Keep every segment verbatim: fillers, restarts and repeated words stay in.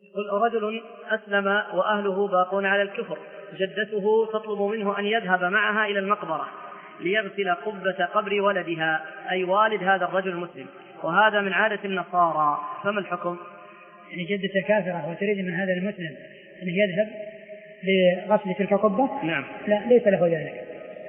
رجل أسلم وأهله باقون على الكفر، جدته تطلب منه أن يذهب معها إلى المقبرة ليغسل قبة قبر ولدها، أي والد هذا الرجل المسلم، وهذا من عادة النصارى، فما الحكم؟ يعني جدته كافرة وتريد من هذا المسلم أن يذهب لغسل تلك القبة؟ نعم. لا، ليس له ذلك.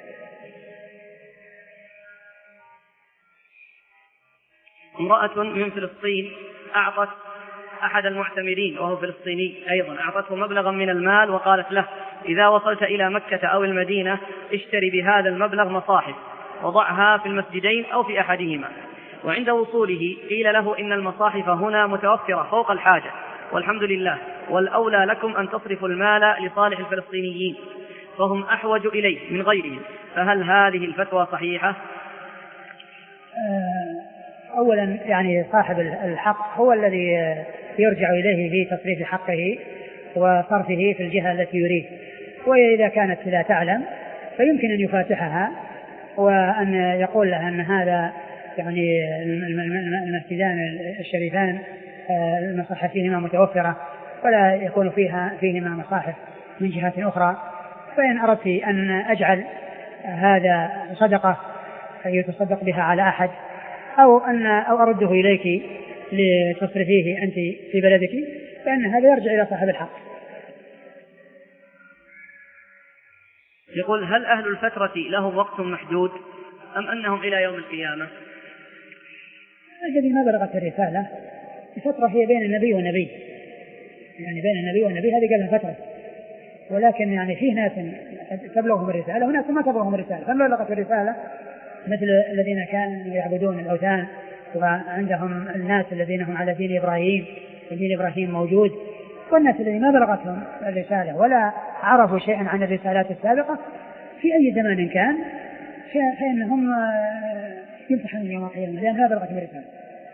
امرأة من فلسطين أعطت أحد المعتمرين وهو فلسطيني أيضا، أعطته مبلغا من المال وقالت له: إذا وصلت إلى مكة أو المدينة اشتري بهذا المبلغ مصاحف وضعها في المسجدين أو في أحدهما. وعند وصوله قيل له: إن المصاحف هنا متوفرة فوق الحاجة والحمد لله، والأولى لكم أن تصرفوا المال لصالح الفلسطينيين فهم أحوج إليه من غيرهم، فهل هذه الفتوى صحيحة؟ أولا يعني صاحب الحق هو الذي يرجع إليه في تصريف حقه وصرفه في الجهة التي يريد، وإذا كانت لا تعلم فيمكن أن يفاتحها وأن يقول لها أن هذا يعني المسجدان الشريفان المصاحف فيهما متوفرة ولا يكون فيها فيهما مصاحف من جهة أخرى، فإن أردت أن أجعل هذا صدقة يتصدق بها على أحد أو أن أو أرده إليك لتصرفيه أنت في بلدك، فإن هذا يرجع إلى صاحب الحق. يقول: هل أهل الفترة لهم وقت محدود أم أنهم إلى يوم القيامة؟ الذي ما بلغت الرسالة الفترة هي بين النبي والنبي، يعني بين النبي والنبي هذه قالها فترة، ولكن يعني فيه ناس تبلغهم الرسالة وناس ما تبلغهم الرسالة، فما بلغت الرسالة مثل الذين كانوا يعبدون الأوثان وعندهم الناس الذين هم على دين إبراهيم ودين إبراهيم موجود، والناس الذين ما بلغتهم الرسالة ولا عرفوا شيئا عن الرسالات السابقة في أي زمان كان فإنهم يمتحنون يوم القيامة لأن ما بلغتهم الرسالة.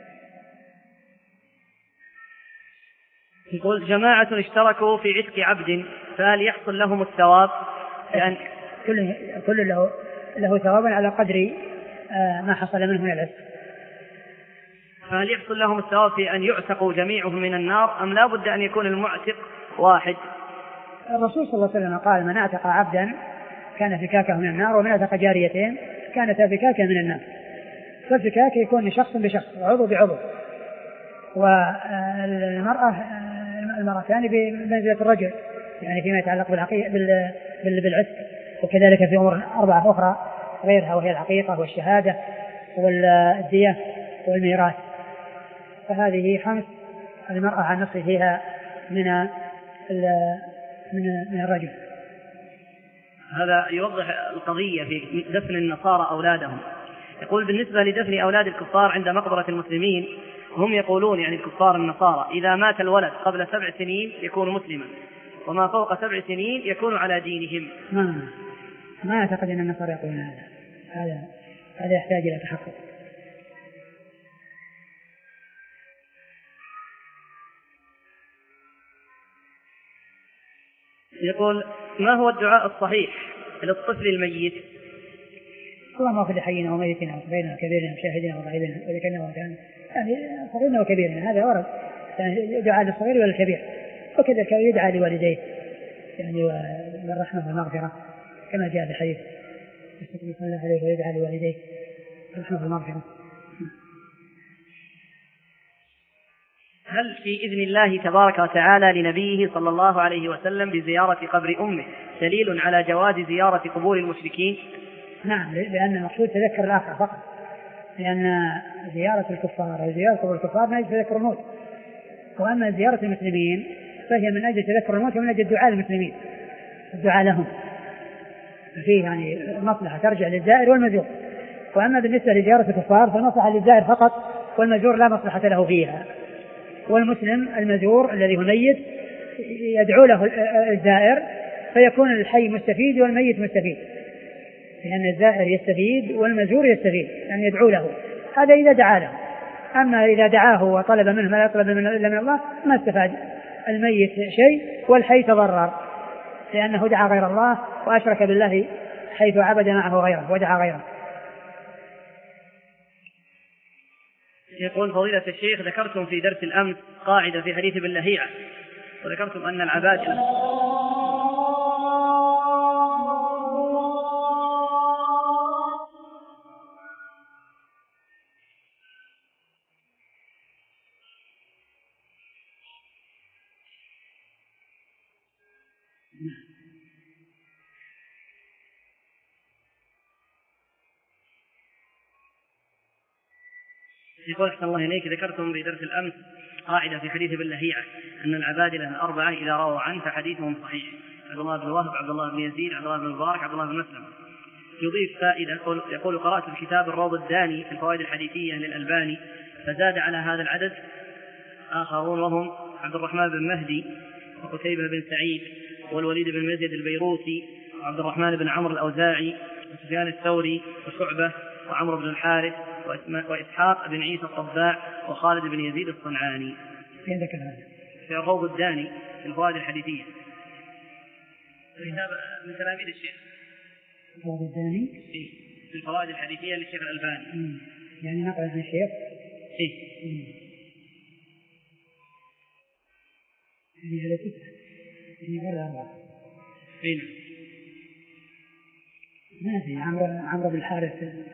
يقول: جماعة اشتركوا في عتق عبد، فهل يحصل لهم الثواب؟ لأن كل كل له له ثوابا على قدر ما حصل منه من العتق. فهل يحصل لهم الثواب في أن يعتقوا جميعهم من النار أم لا بد أن يكون المعتق واحد؟ الرسول صلى الله عليه وسلم قال: من اعتق عبدا كان فكاكه من النار، ومن اعتق جاريتين كانتا فكاكه من النار. فالفكاك يكون شخص بشخص وعضو بعضو، والمرأة المرأتان بمنزلة الرجل يعني فيما يتعلق بالعتق، وكذلك في أمور أربعة أخرى غيرها وهي العقيقة والشهادة والدية والميراث، فهذه خمس المرأة عن نصف فيها من من الرجل. هذا يوضح القضية في دفن النصارى أولادهم. يقول: بالنسبة لدفن أولاد الكفار عند مقبرة المسلمين هم يقولون يعني الكفار النصارى إذا مات الولد قبل سبع سنين يكون مسلما، وما فوق سبع سنين يكون على دينهم. ما ما أعتقد أن النصارى يقولون هذا هذا هذا يحتاج إلى تحقق. يقول: ما هو الدعاء الصحيح للطفل الميت؟ اللهم اغفر لحينا وميتنا وصغيرنا وكبيرنا وشاهدنا وغائبنا وذكرنا وانثانا، يعني صغيرنا وكبيرنا هذا ورد، يعني دعاء للصغير والكبير، وكذلك يدعى لوالديه يعني بالرحمة والمغفرة كما جاء في الحديث صلى الله عليه ويدعى لوالديه بالرحمة والمغفرة. هل في إذن الله تبارك وتعالى لنبيه صلى الله عليه وسلم بزيارة قبر أمه دليل على جواز زيارة قبور المشركين؟ نعم، لأن المقصود تذكر الآخرة فقط، لأن زيارة الكفار أو زيارة قبور الكفار من أجل تذكر الموت، وأما زيارة المسلمين فهي من أجل تذكر الموت ومن أجل الدعاء للمسلمين الدعاء لهم، فيه يعني مصلحة ترجع للزائر والمزور. وأما بالنسبة لزيارة الكفار فالمصلحة للزائر فقط والمزور لا مصلحة له فيها، والمسلم المزور الذي هو ميت يدعو له الزائر فيكون الحي مستفيد والميت مستفيد، لأن الزائر يستفيد والمزور يستفيد يعني يدعو له، هذا إذا دعا له. أما إذا دعاه وطلب منه ما لا يطلب منه إلا من الله ما استفاد الميت شيء والحي تضرر، لأنه دعا غير الله وأشرك بالله حيث عبد معه غيره ودعا غيره. يقول: فضيلة الشيخ، ذكرتم في درس الأمس قاعدة في حديث ابن لهيعة وذكرتم أن العبادلة يقول أحسن الله إليك، ذكرتم في درس الأمس قاعدة في حديث ابن لهيعة أن العبادلة الأربعة إذا رووا عنه فحديثهم صحيح، عبد الله بن وهب، عبد الله بن يزيد، عبد الله بن المبارك، عبد الله بن مسلم. يضيف فائدة، يقول قرأت في كتاب الروض الداني في الفوائد الحديثية للألباني فزاد على هذا العدد آخرون وهم عبد الرحمن بن مهدي وقتيبة بن سعيد والوليد بن مزيد البيروتي وعبد الرحمن بن عمرو الأوزاعي وسفيان الثوري وشعبة وعمرو بن الحارث وإسحاق بن عيسى الطباع وخالد بن يزيد الصنعاني. في ذكر هذا في الروض الداني في الفوائد الحديثية، كتاب من تلاميذ الشيخ. الروض الداني في الفوائد الحديثية للشيخ الألباني. مم. يعني نقل عن الشيخ. إيه. يعني هذا ستة، يعني غير أربعة. فين؟ ما في عمرو عمرو بن الحارث.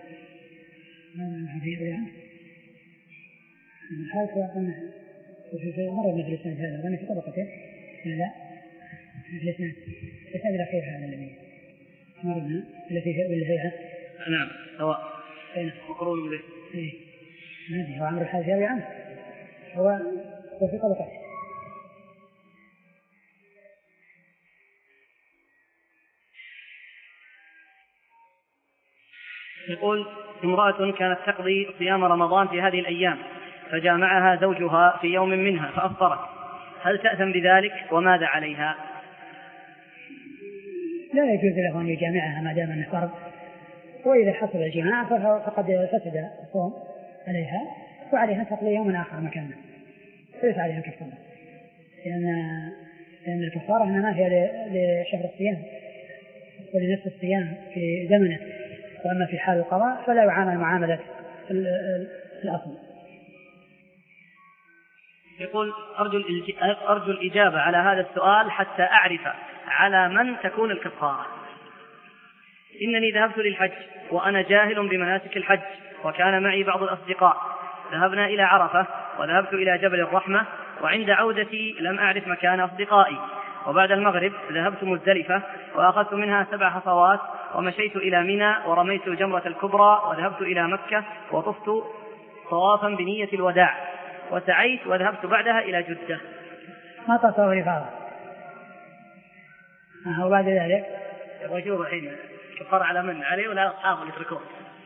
ما في يعني. الحارث وقلنا في مرة من الإسناد هذا، وأنا في طبقته. لا. في الإسناد. الإسناد الأخير هذا الذي مرنا التي في بالهيئة. نعم. سواء. أين؟ مقرون به. إيه. ما في، هو عمرو الحارث يروي عنه. هو هو في طبقته. يقول امرأة كانت تقضي صيام رمضان في هذه الأيام فجامعها زوجها في يوم منها فأفطرت، هل تأثم بذلك وماذا عليها؟ لا يجوز له أن يجامعها ما دام أنه فرض، وإذا حصل الجماع فقد فسد الصوم عليها وعليها تقضي يوم آخر مكانه، ليس عليها كفارة، لأن لأن الكفارة إنما هي لشهر الصيام ولنفس الصيام في زمنه، وأما في حال القضاء فلا يعامل معاملة الأصل. يقول أرجو, أرجو الإجابة على هذا السؤال حتى أعرف على من تكون الكفارة. إنني ذهبت للحج وأنا جاهل بمناسك الحج، وكان معي بعض الأصدقاء، ذهبنا إلى عرفة وذهبت إلى جبل الرحمة، وعند عودتي لم أعرف مكان أصدقائي، وبعد المغرب ذهبت مزدلفة وأخذت منها سبع حصوات ومشيت إلى منى ورميت الجمرة الكبرى وذهبت إلى مكة وطفت طوافا بنية الوداع وسعيت وذهبت بعدها إلى جدة. ما تصور فاضل أه وبعد ذلك وشوف الحين كفر على من عليه ولا أصحابه يتركوه؟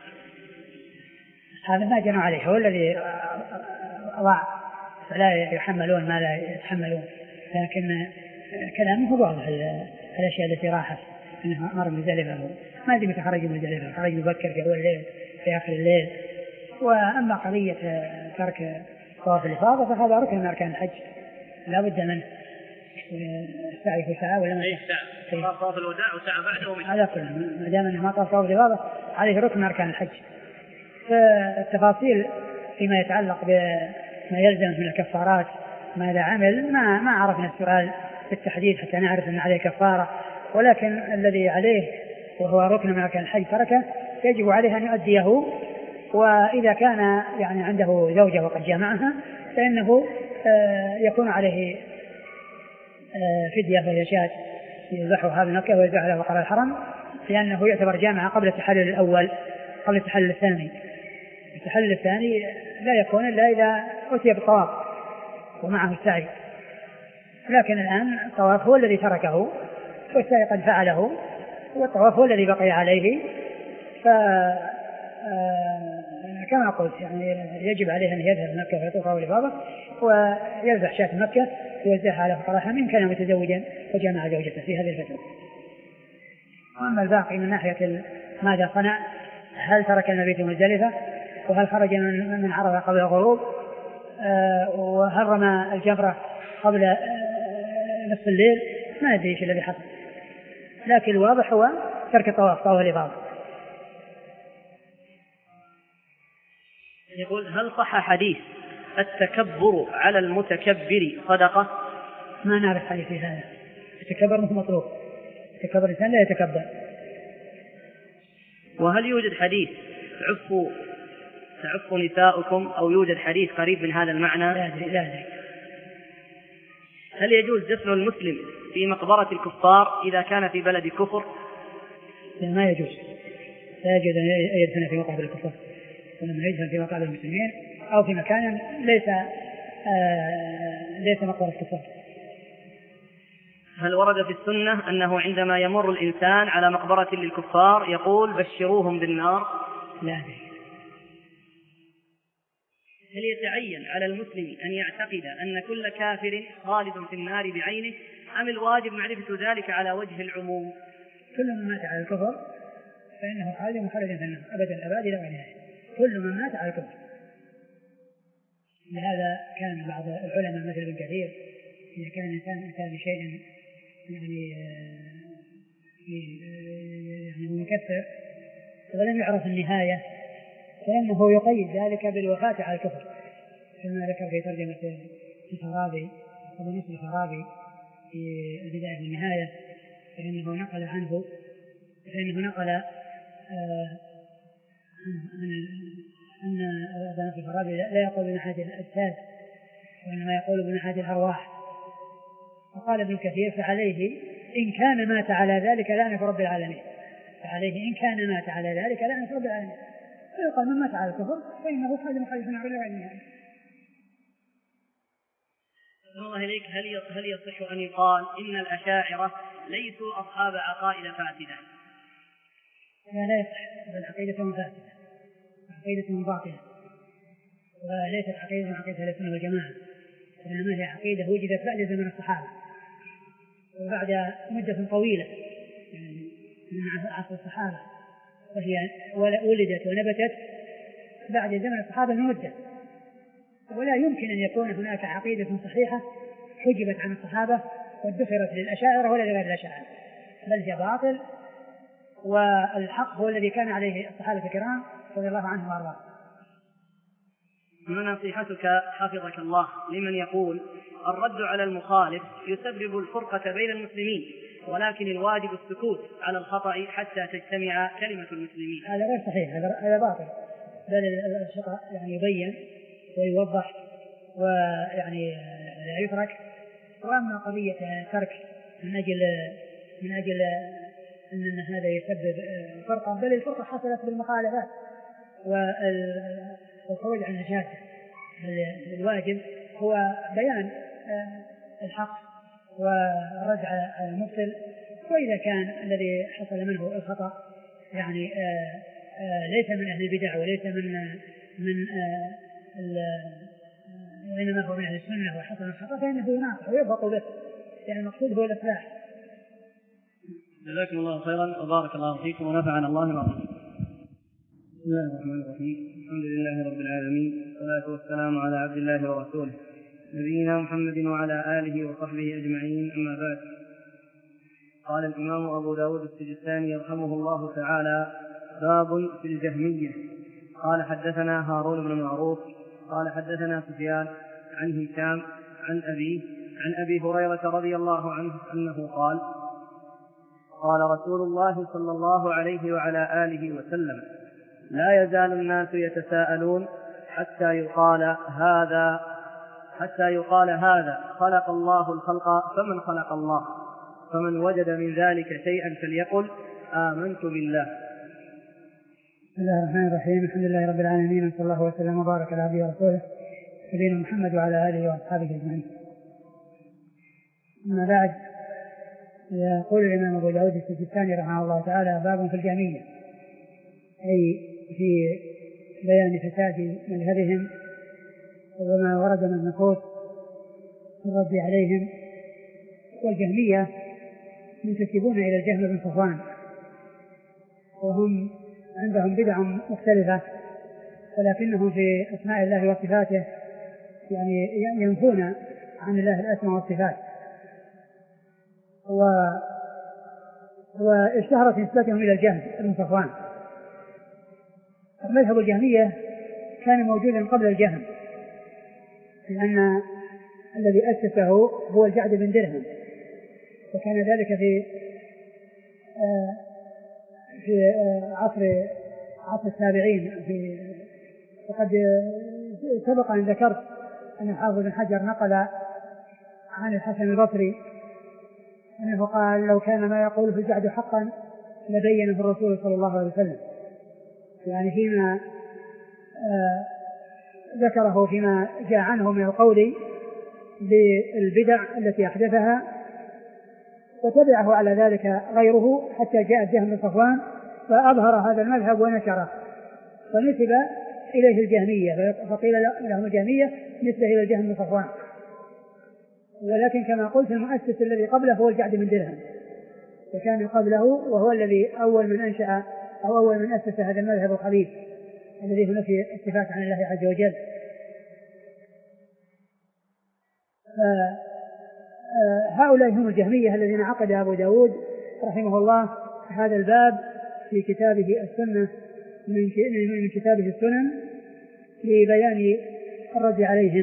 هذا ما جنوا عليه، هو الذي أضاع فلا يحملون ما لا يتحملون، لكن كلامه هو واضح الأشياء التي راحت أنه أمر مزدلفة، ما يجب تخرج مزدلفة، خرج مبكر في أول الليل في آخر الليل. وأما قضية ترك طواف الإفاضة فهذا ركن من أركان الحج لا بد منه، السعي في ساعة ولا ما ساعة طواف الوداع وساعة بعده ومن هذا كله، ما دام أنه ما طاف طواف الإفاضة عليه ركن من أركان الحج. فالتفاصيل فيما يتعلق بما يلزم من الكفارات ماذا عمل ما ما عرفنا السؤال بالتحديد حتى نعرف أن عليه كفارة، ولكن الذي عليه وهو ركن من أركان الحج تركه يجب عليه أن يؤديه، وإذا كان يعني عنده زوجة وقد جامعها فإنه يكون عليه فدية فهي شاة يذبحها بمكة ويذبحها بقرى الحرم، لأنه يعتبر جامعة قبل التحلل الأول قبل التحلل الثاني. التحلل الثاني لا يكون إلا إذا أتي بالطواف ومعه السعي، لكن الآن الطواف هو الذي تركه والسعي قد فعله والطواف هو الذي بقي عليه، فكما قلت يعني يجب عليه أن يذهب مكة فيطوف الإفاضة ويذبح شاة مكة ويوزعها على فقراءها من كان متزوجا وجامع زوجته في هذه الفترة. وأما الباقي من ناحية ماذا صنع، هل ترك المبيت مزدلفة، وهل خرج من عرفة قبل الغروب، وهل رمى الجمرة قبل نصف الليل، ما ندري ايش الذي حصل، لكن الواضح هو ترك الطواف طواف الإفاضة. يقول هل صح حديث التكبر على المتكبر صدقة؟ ما نعرف حديث في هذا. التكبر مش مطلوب، التكبر الإنسان لا يتكبر. وهل يوجد حديث تعفوا تعفوا نساؤكم أو يوجد حديث قريب من هذا المعنى؟ لا أدري لا أدري. هل يجوز دفن المسلم في مقبرة الكفار إذا كان في بلد كفر؟ لا ما يجوز، لا يجوز أن يدفن في مقابر الكفار، ولما يدفن في مقابر المسلمين أو في مكان ليس آه ليس مقبرة الكفار. هل ورد في السنة أنه عندما يمر الإنسان على مقبرة للكفار يقول بشروهم بالنار؟ لا أدري. هل يتعين على المسلم أن يعتقد أن كل كافر خالد في النار بعينه أم الواجب معرفة ذلك على وجه العموم؟ كل من مات على الكفر فإنه خالد مخلد في النار أبدا الأبد إلى نهاية، كل من مات على الكفر. لهذا كان بعض العلماء مثل ابن كثير إذا كان الإنسان أتى بشيء يعني يعني مكفر ولم يعرف النهاية فإنه يقيد ذلك بالوفاة على الكفر، كما ذكر في ترجمة الفارابي أبو نصر الفارابي في البداية والنهاية، فإنه نقل عنه فإنه نقل آه أن أبو نصر الفارابي لا يقول بناحية الأجساد وإنما يقول بناحية الأرواح. فقال ابن كثير فعليه إن كان مات على ذلك لعنة رب العالمين، فعليه إن كان مات على ذلك لعنة رب العالمين، فيقال من مات على الكفر فإنه خالد مخلد في النار إلى غير. الله إليك، هل هل يصح أن يقال إن الأشاعرة ليسوا أصحاب عقائد فاسدة؟ لا لا يصح، بل عقيدتهم فاسدة، عقيدتهم باطلة، وليست عقيدة عقيدة السنة والجماعة، إنما هي عقيدة وجدت بعد زمن الصحابة وبعد مدة طويلة يعني من عصر الصحابة، وهي ولدت ونبتت بعد زمن الصحابة بمدة، ولا يمكن أن يكون هناك عقيدة صحيحة حجبت عن الصحابة وادخرت للأشاعرة ولا لغير الأشاعرة، بل هي باطل، والحق هو الذي كان عليه الصحابة الكرام رضي الله عنهم وارضاهم. ما نصيحتك حفظك الله لمن يقول الرد على المخالف يسبب الفرقة بين المسلمين ولكن الواجب السكوت على الخطأ حتى تجتمع كلمة المسلمين؟ هذا غير صحيح، هذا باطل، بل الخطأ يعني يبين ويوضح ويعني لا يترك. وأما قضية ترك من أجل من أجل أن هذا يسبب فرقة، بل الفرقة حصلت بالمخالفات والخروج عن الشاشة. الواجب هو بيان الحق ورجع المبطل، وإذا كان الذي حصل منه الخطأ يعني ليس من أهل البدع وليس من من وإنما هو من أهل السنة وحصل الخطأ فإنه يناقش ويضبط به، يعني المقصود هو الإصلاح. جزاكم الله خيرا وبارك الله فيكم ونفعنا الله وبركاته. بسم الله الرحمن الرحيم، الحمد لله رب العالمين، والصلاة والسلام على عبد الله ورسوله نبينا محمد وعلى آله وصحبه أجمعين، أما بعد. قال الإمام أبو داود السجستاني رحمه الله تعالى: باب في الجهمية. قال حدثنا هارون بن معروف قال حدثنا سفيان عن هشام عن أبيه عن أبي هريرة رضي الله عنه أنه قال: قال رسول الله صلى الله عليه وعلى آله وسلم: لا يزال الناس يتساءلون حتى يقال هذا حتى يقال هذا خلق الله الخلق فمن خلق الله، فمن وجد من ذلك شيئا فليقل آمنت بالله. بسم الله الرحمن الرحيم، الحمد لله رب العالمين، وصلى الله وسلم وبارك على عبده ورسوله نبينا محمد وعلى آله وأصحابه أجمعين. أما بعد، يقول الإمام أبو داود السجستاني رحمه الله تعالى: باب في الجهمية، أي في بيان فساد مذهبهم وما ورد من النصوص الرد عليهم. والجهمية منتسبون إلى الجهم بن صفوان، وهم عندهم بدع مختلفة، ولكنهم في أسماء الله وصفاته يعني ينفون عن الله الأسماء والصفات، و... واشتهرت نسبتهم إلى الجهم بن صفوان. مذهب الجهمية كان موجودا قبل الجهم، لأن الذي أسسه هو الجعد بن درهم، وكان ذلك في في عصر عصر التابعين. في وقد سبق أن ذكرت أن حافظ بن حجر نقل عن الحسن البصري أنه قال: لو كان ما يقول في الجعد حقا لبينه الرسول صلى الله عليه وسلم، يعني فيما آه ذكره فيما جاء عنه من القول بالبدع التي أحدثها، وتبعه على ذلك غيره حتى جاء الجهم بن صفوان فأظهر هذا المذهب ونشره، فنسب إليه الجهمية، فقيل لهم الجهمية نسبة إلى الجهم بن صفوان. ولكن كما قلت المؤسس الذي قبله هو الجعد بن درهم، وكان قبله وهو الذي أول من أنشأ أو أول من أسس هذا المذهب الخبيث الذي هو نفي الصفات عن الله عز وجل. فهؤلاء هم الجهمية الذين عقد أبو داود رحمه الله هذا الباب في كتابه السنة من كتابه السنن لبيان الرد عليهم.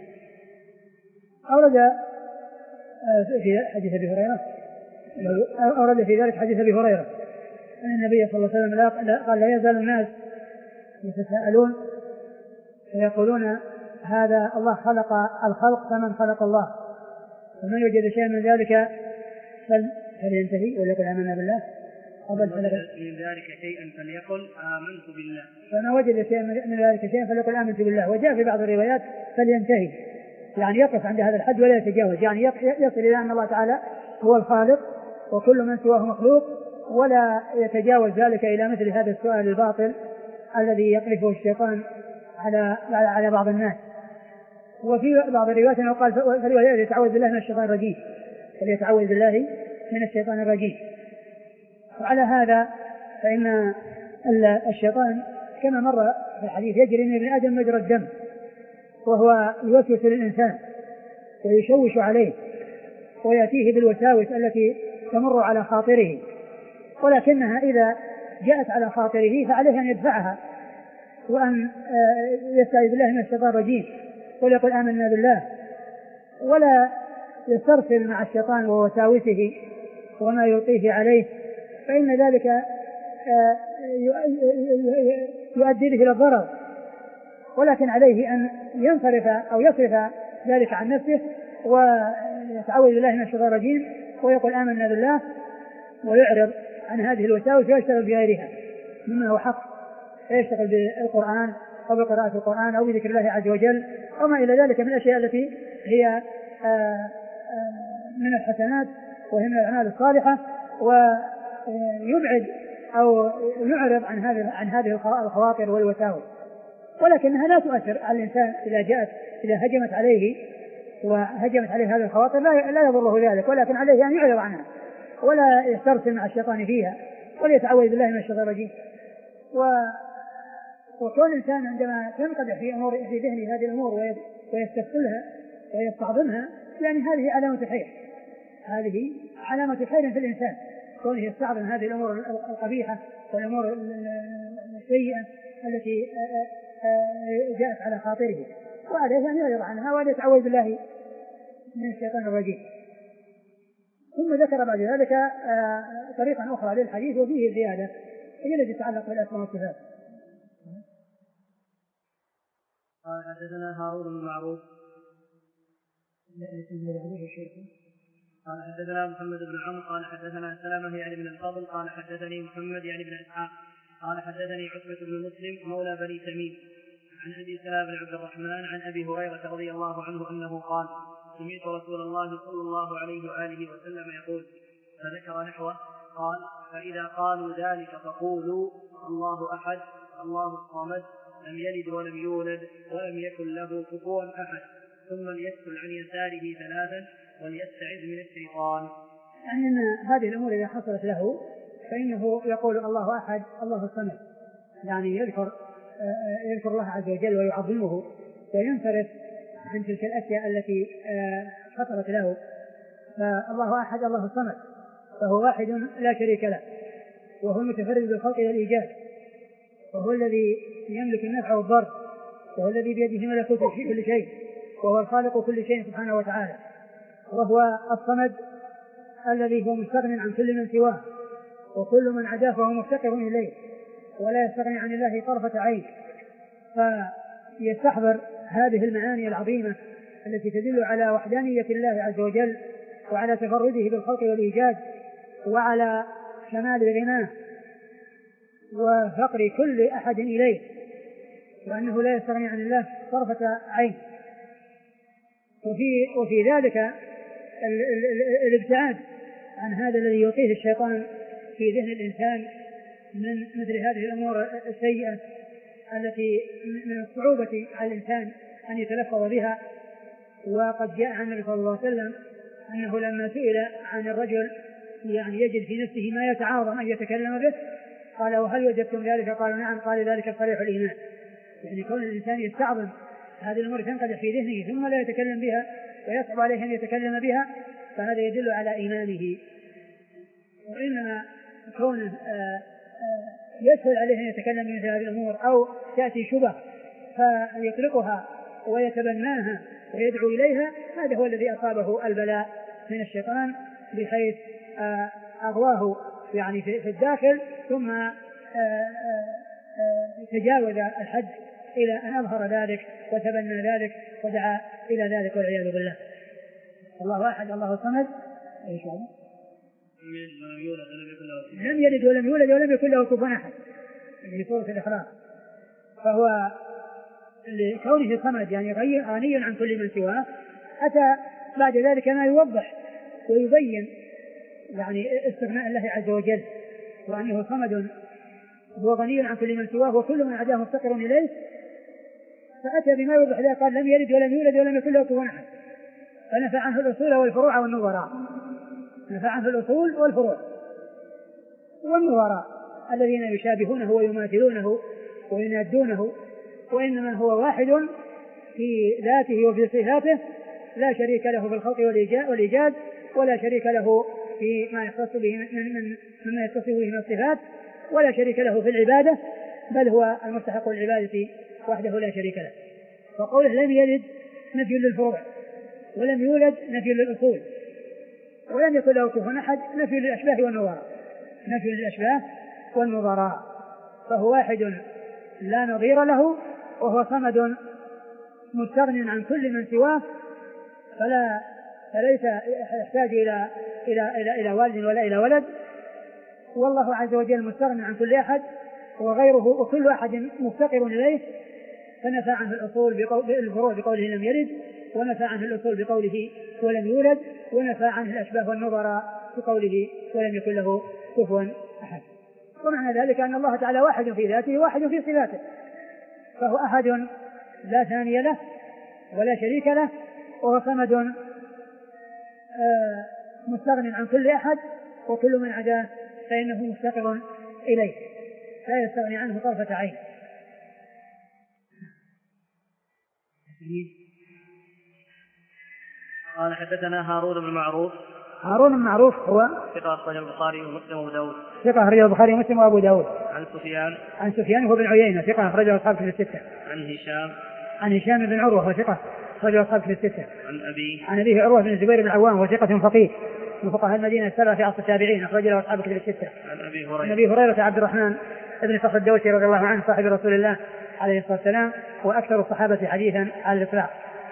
أورد في حديث أبي هريرة أورد في ذلك حديث أبي هريرة أن النبي صلى الله عليه وسلم قال: لا يزال الناس يتساءلون ويقولون هذا الله خلق الخلق فمن خلق الله، ومن وجد شيئا من ذلك فلينتهي وليقل آمنا بالله، ومن وجد من ذلك شيئا فليقل آمنت بالله، فمن وجد شيئا من ذلك شيئا فليقل آمنت بالله. وجاء في بعض الروايات فلينتهي، يعني يقف عند هذا الحد ولا يتجاوز، يعني يصل إلى أن الله تعالى هو الخالق وكل من سواه مخلوق، ولا يتجاوز ذلك إلى مثل هذا السؤال الباطل الذي يقذفه الشيطان على على بعض الناس. وفي بعض الروايات أنه قال: فليتعوذ بالله من الشيطان الرجيم، فليتعوذ بالله من الشيطان الرجيم. وعلى هذا فإن الشيطان كما مر في الحديث يجري من ابن آدم مجرى الدم، وهو يوسوس للإنسان ويشوش عليه ويأتيه بالوساوس التي تمر على خاطره، ولكنها إذا جاءت على خاطره فعليه أن يدفعها وأن يستعيذ بالله من الشيطان الرجيم ويقول آمنا بالله، ولا يسترسل مع الشيطان ووساوسه وما يلقيه عليه، فإن ذلك يؤدي به إلى الضرر. ولكن عليه أن ينصرف أو يصرف ذلك عن نفسه ويتعوذ بالله من الشيطان الرجيم ويقول آمنا بالله، ويعرض عن هذه الوساوس ويشتغل بغيرها مما هو حق، يشتغل بالقرآن أو بقراءة القرآن أو بذكر الله عز وجل أو ما إلى ذلك من الأشياء التي هي من الحسنات وهي من الأعمال الصالحة، ويبعد أو يعرض عن هذه عن هذه الخواطر والوساوس. ولكنها لا تؤثر على الإنسان إذا جاءت إذا هجمت عليه وهجمت عليه هذه الخواطر لا لا يضره ذلك، ولكن عليه أن يعرض عنها ولا يسترسل مع الشيطان فيها وليتعوذ بالله من الشيطان الرجيم. و وكون الإنسان عندما تنقدح في أمور في ذهنه هذه الأمور ويستفصلها ويستعظمها، يعني هذه علامة خير، هذه علامة خير في الإنسان، كونه يستعظم هذه الأمور القبيحة والأمور السيئة التي جاءت على خاطره، وعليه أن يعرض عنها وليتعوذ بالله من الشيطان الرجيم. ثم ذكر بعد ذلك طريقا أخرى للحديث وفيه زيادة هي التي تتعلق بالأسماء والصفات. قال حدثنا هارون بن معروف قال حدثنا محمد بن عمرو قال حدثنا سلمة يعني بن الفضل قال حدثني محمد يعني بن إسحاق قال حدثني عتبة بن مسلم مولى بني تميم عن أبي سلمة بن عبد الرحمن عن أبي هريرة رضي الله عنه أنه قال: سمعت رسول الله صلى الله عليه وآله وسلم يقول، فذكر نحوه قال: فإذا قالوا ذلك فقولوا الله أحد الله الصمد لم يلد ولم يولد ولم يكن له كفوا أحد، ثم ليسكن عن يساره ثلاثا وليستعذ من الشيطان. يعني أن هذه الأمور إذا حصلت له فإنه يقول الله أحد الله الصمد، يعني يذكر يذكر الله عز وجل ويعظمه وينصرف عن تلك الأشياء التي حصلت له. فالله أحد الله الصمد فهو واحد لا شريك له، وهو المتفرد بالخلق والإيجاد، وهو الذي يملك النفع والضر، وهو الذي بيده ملكوت في كل شيء، وهو الخالق كل شيء سبحانه وتعالى، وهو الصمد الذي هو مستغن عن كل من سواه، وكل من عداه فهو مفتقر إليه ولا يستغني عن الله طرفة عين. فيستحضر هذه المعاني العظيمة التي تدل على وحدانية الله عز وجل وعلى تفرده بالخلق والإيجاد وعلى كمال غناه وفقر كل أحد إليه، وأنه لا يستغني عن الله طرفة عين. وفي, وفي ذلك ال ال ال الابتعاد عن هذا الذي يعطيه الشيطان في ذهن الإنسان من مثل هذه الأمور السيئة التي من الصعوبة على الإنسان أن يتلفظ بها. وقد جاء عن النبي صلى الله عليه وسلم أنه لما سئل عن الرجل يعني يجد في نفسه ما يتعاظم أن يتكلم به قال وهل وجدتم ذلك؟ قالوا نعم. قال ذلك صريح الإيمان، يعني كون الإنسان يستعظم هذه الأمور تنقدح في ذهنه ثم لا يتكلم بها ويصعب عليه أن يتكلم بها، فهذا يدل على إيمانه. وإنما كونه يسهل عليه أن يتكلم بمثل هذه الأمور أو تأتي شبه فيطلقها ويتبناها ويدعو إليها، هذا هو الذي أصابه البلاء من الشيطان بحيث أغواه يعني في الداخل ثم تجاوز الحد إلى أن أظهر ذلك وتبنى ذلك ودعا إلى ذلك والعياذ بالله. الله أحد الله الصمد لم يلد ولم يولد ولم يكن له كفوا أحد في سورة الإخلاص. فهو لكونه الصمد يعني غني عن كل من سواه، أتى بعد ذلك ما يوضح ويبين يعني استغناء الله عز وجل وأنه صمد هو غني عن كل من سواه وكل من عداه مفتقر إليه، فأتى بما يوضح ذلك قال لم يلد ولم يولد ولم يكن له كفوا أحد، فنفى عنه الأصول والفروع والنظراء، نفى عنه الأصول والفروع والنظراء الذين يشابهونه ويماثلونه وينادونه، وإنما هو واحد في ذاته وفي صفاته لا شريك له في الخلق والإيجاد ولا شريك له فيما يختص به من مما يتصف به من الصفات ولا شريك له في العبادة، بل هو المستحق للعبادة وحده لا شريك له. فقوله لم يلد نفي للفروع ولم يولد نفي للأصول ولم يكن له كفوا أحد نفي للأشباه والنظراء، نفي للأشباه والنظراء. فهو واحد لا نظير له وهو صمد مستغن عن كل من سواه، فلا فليس يحتاج إلى إلى إلى إلى والد ولا إلى ولد، والله عز وجل مستغن عن كل أحد وغيره وكل أحد مفتقر إليه، فنفى عنه الأصول بالفروع بقوله لم يلد، ونفى عنه الأصول بقوله ولم يولد، ونفى عنه الأشباه والنظراء بقوله ولم يكن له كفوا أحد. ومعنى ذلك أن الله تعالى واحد في ذاته واحد في صفاته، فهو أحد لا ثاني له ولا شريك له، وهو صمد مستغن عن كل أحد وكل من عداه فإنه مفتقر إليه لا يستغني عنه طرفة عين. قال حدثنا هارون بن معروف. هارون بن معروف هو ثقة أخرجه البخاري ومسلم وأبو داود. ثقة أخرجه البخاري ومسلم وأبو داود. عن سفيان. عن سفيان هو بن عيينة ثقة أخرجه أصحاب كتب الستة. عن هشام. عن هشام بن عروة وهو ثقة أخرجه أصحاب كتب الستة. عن أبيه. عن أبيه عروة بن الزبير بن العوام وهو ثقة فقيه من فقهاء المدينة السبعة في عصر التابعين أخرج له أصحاب كتب الستة. عن أبي هريرة. عن أبي هريرة عبد الرحمن بن صخر الدوسي رضي الله عنه صاحب رسول الله عليه الصلاة والسلام وأكثر الصحابة حديثا على الإطلاق.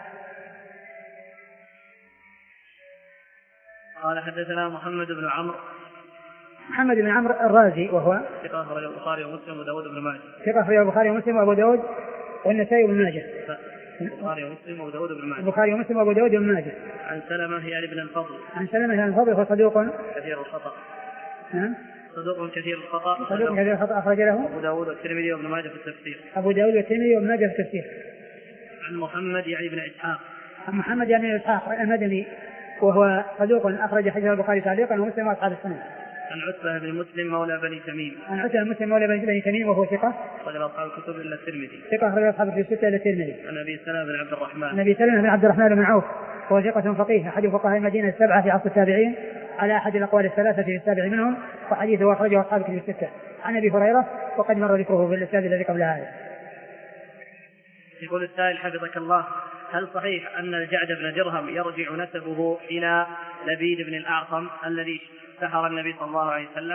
قال حدثنا محمد بن عمرو. محمد بن عمرو الرازي وهو ثقة أخرجه البخاري ومسلم وداود بن ماجه. ثقة أخرجه البخاري ومسلم وأبو داود والنسائي بن ماجه. البخاري ومسلم وداود بن ماجه. البخاري ومسلم وأبو داود بن ماجه. عن سلمة يعني بن الفضل. عن سلمة يعني الفضل هو صدوق كثير الخطأ. نعم. صدوق كثير الخطأ. صدوق كثير الخطأ أخرج له أبو داود والترمذي وابن ماجه في التفسير. أبو داود والترمذي وابن ماجه في التفسير. عن محمد يعني بن إسحاق. عن محمد يعني بن إسحاق المدني وهو صدوق أخرج حديث البخاري تعليقا ومسلم وأصحاب السنن. عن عتبة بن مسلم مولى بني تميم. عن عتبة بن مسلم مولى بني تميم وهو ثقة أخرج أصحاب الكتب إلا الترمذي. ثقة أخرج أصحاب الكتب الستة إلا الترمذي. عن أبي سلمة بن عبد الرحمن. عن أبي سلمة بن عبد الرحمن بن عوف وهو ثقة فقيه أحد فقهاء المدينة السبعة في عصر التابعين على أحد الأقوال الثلاثة في السابع منهم، وحديثه أخرجه أصحاب الكتب الستة. عن أبي هريرة وقد مر ذكره في الإسناد الذي قبل هذا. يقول السائل حفظك الله هل صحيح أن الجعد بن درهم يرجع نسبه إلى لبيد بن الأعصم الذي سحر النبي صلى الله عليه وسلم؟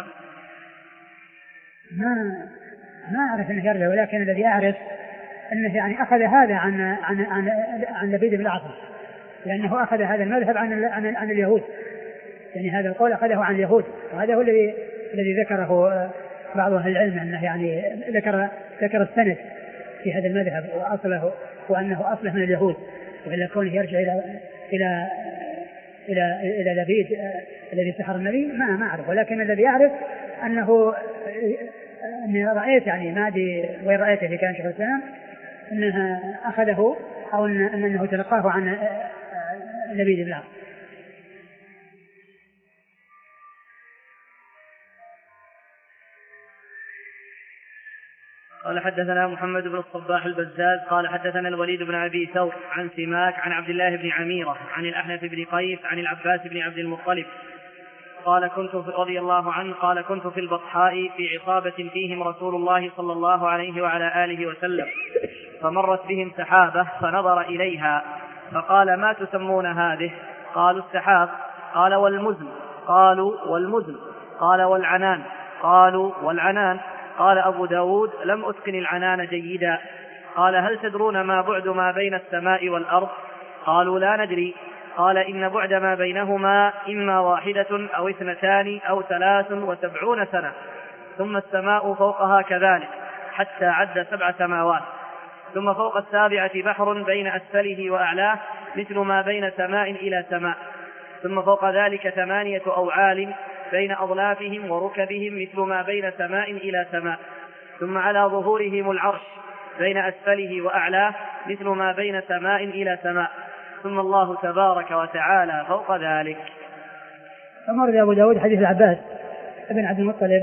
ما ما أعرف أنه يرجع، ولكن الذي أعرف أنه يعني أخذ هذا عن عن عن, عن لبيد بن الأعصم، لأنه أخذ هذا المذهب عن عن, عن اليهود، يعني هذا القول أخذه عن اليهود، وهذا هو الذي الذي ذكره بعض أهل العلم، أنه يعني ذكر ذكر السند في هذا المذهب وأصله وأنه أصله من اليهود، وإلا كونه يرجع إلى إلى إلى إلى لبيد الذي سحر النبي ما ما أعرف، ولكن الذي أعرف أنه أني رأيت يعني ما أدري وين رأيته في كان شيخ الإسلام أنه أخذه أو أن أنه تلقاه عن لبيد بن الأعصم. قال حدثنا محمد بن الصباح البزاز قال حدثنا الوليد بن أبي ثور عن سماك عن عبد الله بن عميرة عن الأحنف بن قيس عن العباس بن عبد المطلب قال كنت رضي الله عنه قال كنت في البطحاء في عصابة فيهم رسول الله صلى الله عليه وعلى آله وسلم، فمرت بهم سحابة فنظر إليها فقال ما تسمون هذه؟ قالوا السحاب. قال والمزن؟ قالوا والمزن. قال والعنان؟ قالوا والعنان. قال أبو داود لم أتقن العنان جيدا. قال هل تدرون ما بعد ما بين السماء والأرض؟ قالوا لا ندري. قال إن بعد ما بينهما إما واحدة أو اثنتان أو ثلاث وسبعون سنة، ثم السماء فوقها كذلك حتى عد سبع سماوات، ثم فوق السابعة بحر بين أسفله وأعلاه مثل ما بين سماء إلى سماء، ثم فوق ذلك ثمانية أوعال بين أظلافهم وركبهم مثل ما بين سماء إلى سماء، ثم على ظهورهم العرش بين أسفله وأعلاه مثل ما بين سماء إلى سماء، ثم الله تبارك وتعالى فوق ذلك. أمر أبو داود حديث العباس ابن عبد المطلب،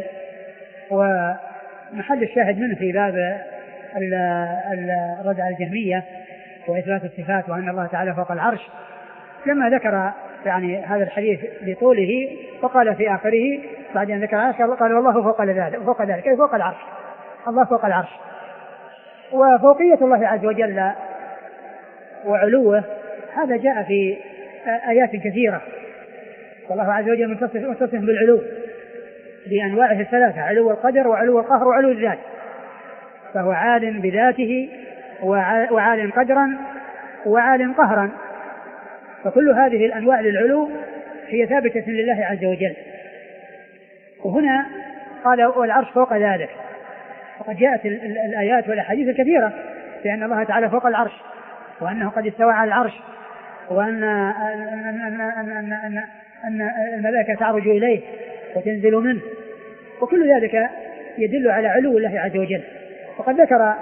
ومحل الشاهد منه في باب الرد على الجهمية وإثبات الصفات وأن الله تعالى فوق العرش، لما ذكر يعني هذا الحديث بطوله وقال في آخره بعد أن ذكر العرش قال والله فوق ذلك فوق ذلك أي فوق العرش، الله فوق العرش. وفوقية الله عز وجل وعلوه هذا جاء في آيات كثيرة، والله عز وجل متصف بالعلو بأنواعه الثلاثة، علو القدر وعلو القهر وعلو الذات، فهو عالم بذاته وعالم قدرا وعالم قهرا، فكل هذه الأنواع للعلو هي ثابتة لله عز وجل. وهنا قال والعرش فوق ذلك، وقد جاءت الآيات والأحاديث الكثيرة بأن الله تعالى فوق العرش وأنه قد استوى على العرش وأن أن أن أن أن الملائكة تعرج إليه وتنزل منه، وكل ذلك يدل على علو الله عز وجل. وقد ذكر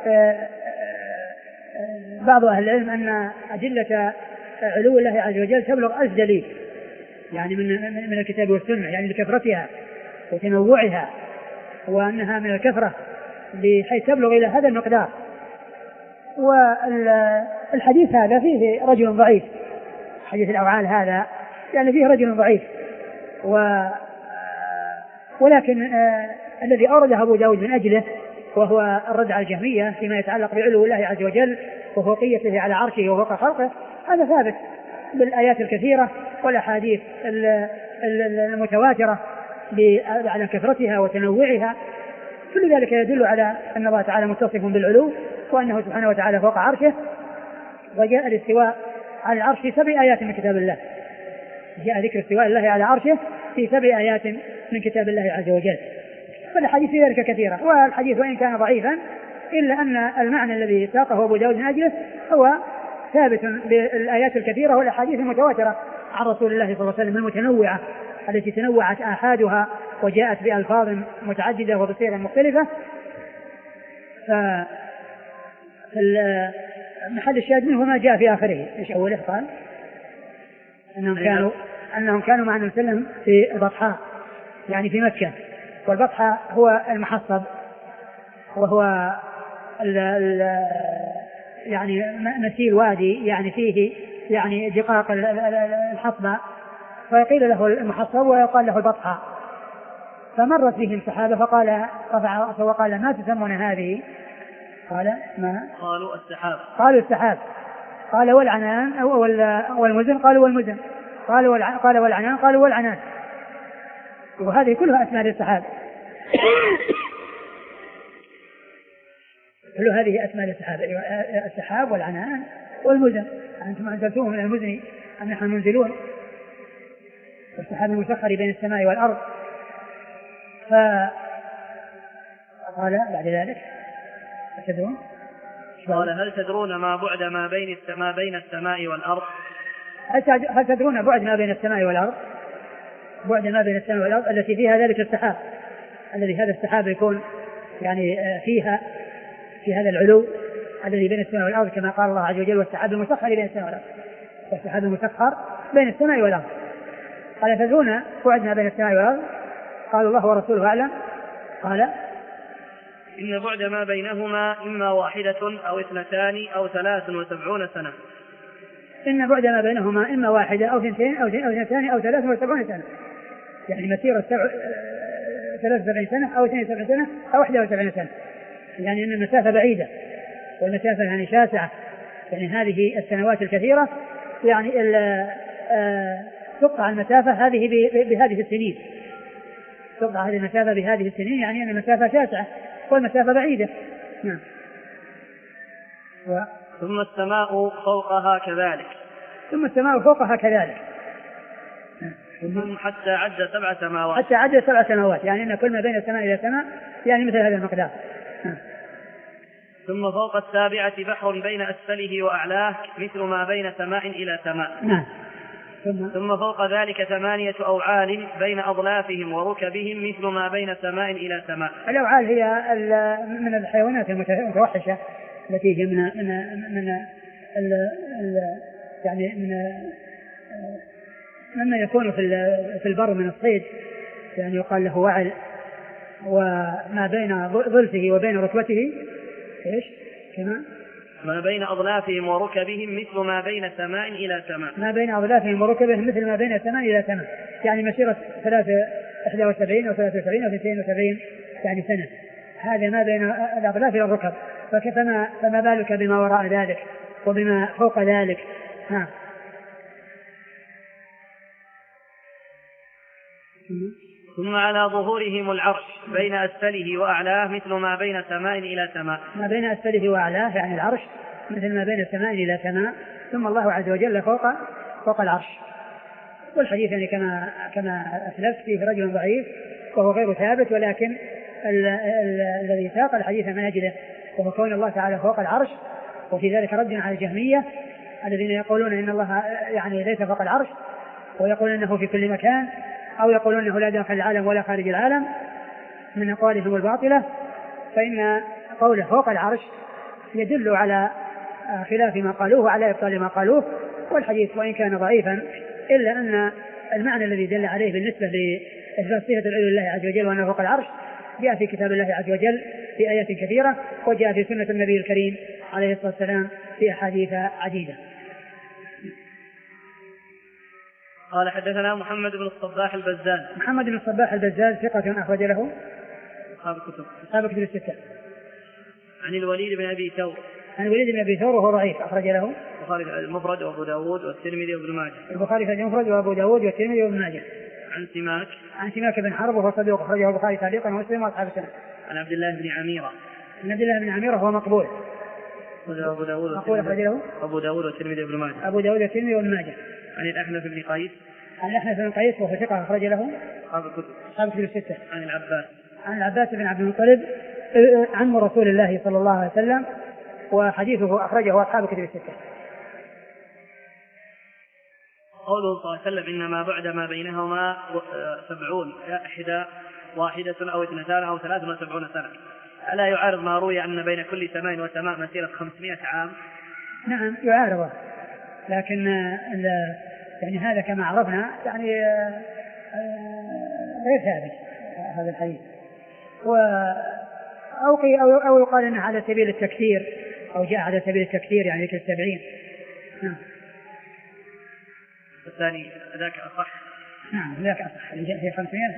بعض أهل العلم أن أدلة علو الله عز وجل تبلغ ألف دليل، يعني من من الكتاب والسنة، يعني لكثرتها وتنوعها، وأنها من الكثرة بحيث تبلغ إلى هذا المقدار. والحديث هذا فيه رجل ضعيف، حديث الأوعال هذا يعني فيه رجل ضعيف، و ولكن آه الذي أورده أبو داود من أجله وهو الرد على الجهمية فيما يتعلق بعلو الله عز وجل وفوقيته على عرشه وفوق خلقه، هذا ثابت بالآيات الكثيرة والأحاديث المتواترة على كثرتها وتنوعها، كل ذلك يدل على أن الله تعالى متصف بالعلو وأنه سبحانه وتعالى فوق عرشه. وجاء الاستواء على العرش في سبع آيات من كتاب الله، جاء ذكر استواء الله على عرشه في سبع آيات من كتاب الله عز وجل، فالحديث في ذلك كثيرة. والحديث وإن كان ضعيفا إلا أن المعنى الذي ساقه أبو داود من أجله هو ثابت بالآيات الكثيرة والأحاديث المتواترة عن رسول الله صلى الله عليه وسلم المتنوعة التي تنوعت آحادها وجاءت بألفاظ متعددة وبصيغ مختلفة. فمحل الشاهد منه ما جاء في آخره. إيش أوله؟ قال أنهم كانوا أنهم كانوا مع النبي صلى الله عليه وسلم في البطحاء يعني في مكة، والبطحاء هو المحصب وهو ال ال يعني مسيل وادي يعني فيه يعني دقاق الحصبة، فقيل له المحصب ويقال له البطحاء. فمرت بهم سحابة فقال رفع رأسه وقال ما تسمون هذه؟ قال ما؟ قالوا السحاب. قالوا السحاب. قال والعنان أو والمزن قالوا والمزن، قال قال والعنان قالوا والعنان. وهذه كلها أسماء للسحاب كل هذه أسماء للسحاب، السحاب والعنان والمزن. أنتم أنزلتوه من المزن أم نحن منزلون، والسحاب المسخر بين السماء والأرض. فقال بعد ذلك تدرون قال هل تدرون ما بعد ما بين السماء بين السماء والأرض؟ هل تدرون بعد ما بين السماء والأرض؟ بعد ما بين السماء والأرض التي فيها ذلك السحاب، الذي هذا السحاب يكون يعني فيها في هذا العلو الذي بين السماء والأرض، كما قال الله عز وجل والسحاب المسخر بين السماء والأرض، والسحاب المسخر بين السماء والأرض. قال تدرون بعد ما بين السماء والأرض؟ قال الله ورسوله أعلم. قال إن بعد ما بينهما إما واحدة أو اثنتان أو ثلاث وسبعون سنة. إن بعد ما بينهما إما واحدة أو اثنتين أو اثنتان أو ثلاث وسبعون سنة، يعني مسيرة ثلاث وسبعين سنة أو اثنين وسبعين سنة أو واحدة وسبعين سنة، يعني أن المسافة بعيدة والمسافة يعني شاسعة. يعني هذه السنوات الكثيرة يعني تقطع المسافة هذه بهذه السنين، تقطع هذه المسافة بهذه السنين، يعني أن المسافة شاسعة والمسافة بعيدة. نعم. و... ثم السماء فوقها كذلك. ثم السماء فوقها كذلك. ثم حتى عد سبع سماوات. حتى عد سبع سماوات، يعني أن كل ما بين السماء إلى السماء يعني مثل هذا المقدار. ثم فوق السابعة بحر بين أسفله وأعلاه مثل ما بين سماء إلى سماء. نعم. ثم, ثم فوق ذلك ثمانية أوعال بين أضلافهم وركبهم مثل ما بين سماء إلى سماء. الأوعال هي من الحيوانات المتوحشة التي هي من من من ال ال يعني من مما يكون في في البر من الصيد، يعني يقال له وعل، وما بين ظلفه وبين ركبته ايش كما ما بين أضلافهم وركبهم مثل ما بين سماء إلى سماء. ما بين أضلافهم وركبهم مثل ما بين سماء إلى سماء، يعني مسيرة ثلاثة إحدى وسبعين أو ثلاثة وسبعين أو اثنين وسبعين يعني سنة. هذا ما بين الأضلاف إلى الركب، فكما فما بالك بما وراء ذلك وبما فوق ذلك. ها. ثم على ظهورهم العرش بين أسفله وأعلاه مثل ما بين سماء إلى سماء. ما بين أسفله وأعلاه يعني العرش مثل ما بين سماء إلى سماء. ثم الله عز وجل فوق فوق العرش. والحديث يعني كما كما أسلفت فيه رجل ضعيف وهو غير ثابت، ولكن الذي ساق الحديث من أجله وهو كون الله تعالى فوق العرش، وفي ذلك رد على الجهمية الذين يقولون إن الله يعني ليس فوق العرش، ويقولون أنه في كل مكان، أو يقولون أنه لا داخل العالم ولا خارج العالم من أقوالهم الباطلة. فإن قوله فوق العرش يدل على خلاف ما قالوه وعلى إبطال ما قالوه. والحديث وإن كان ضعيفا إلا أن المعنى الذي دل عليه بالنسبة لإثبات صفة العلو لله عز وجل وأنه فوق العرش جاء في كتاب الله عز وجل في آيات كثيرة، وجاء في سنة النبي الكريم عليه الصلاة والسلام في أحاديث عديدة. قال حدثنا محمد بن الصباح البزاز. محمد بن الصباح البزاز ثقة أخرج له أصحاب الكتب أصحاب الكتب الستة. عن الوليد بن أبي ثور. عن الوليد بن أبي ثور وهو ضعيف أخرج له البخاري المفرد وأبو داود والترمذي وابن ماجه. البخاري المفرد وأبو داود والترمذي وابن ماجه. عن سماك. عن سماك بن حرب وهو صدوق أخرجه البخاري تعليقا ومسلم وأصحاب السنة. عن عبد الله بن عميرة. عن عبد الله بن عميرة وهو مقبول. أبو داود مقبول أخرج له أبو داود والترمذي وابن ماجه. أبو داود والترمذي وابن ماجه. عن الأحنف بن قيس. عن الأحنف بن قيس وهو ثقة أخرج له أصحاب الكتب أصحاب الكتب الستة. عن العباس. عن العباس بن عبد المطلب عم رسول الله صلى الله عليه وسلم، وحديثه أخرجه أصحاب الكتب الستة. قوله صلى الله عليه وسلم إنما بعد ما بينهما سبعون إحدى واحدة أو اثنتان أو ثلاث وسبعون سنة، ألا يعارض ما روي أن بين كل سماء وسماء مسيرة خمسمائة عام؟ نعم يعارضه، لكن يعني هذا كما عرفنا يعني غير ثابت هذا الحديث، أو أو يقال أنه على سبيل التكثير أو جاء على سبيل التكثير يعني كالسبعين. نعم. الثاني ذاك أصح. نعم ذاك أصح اللي جاء في خمسمائة.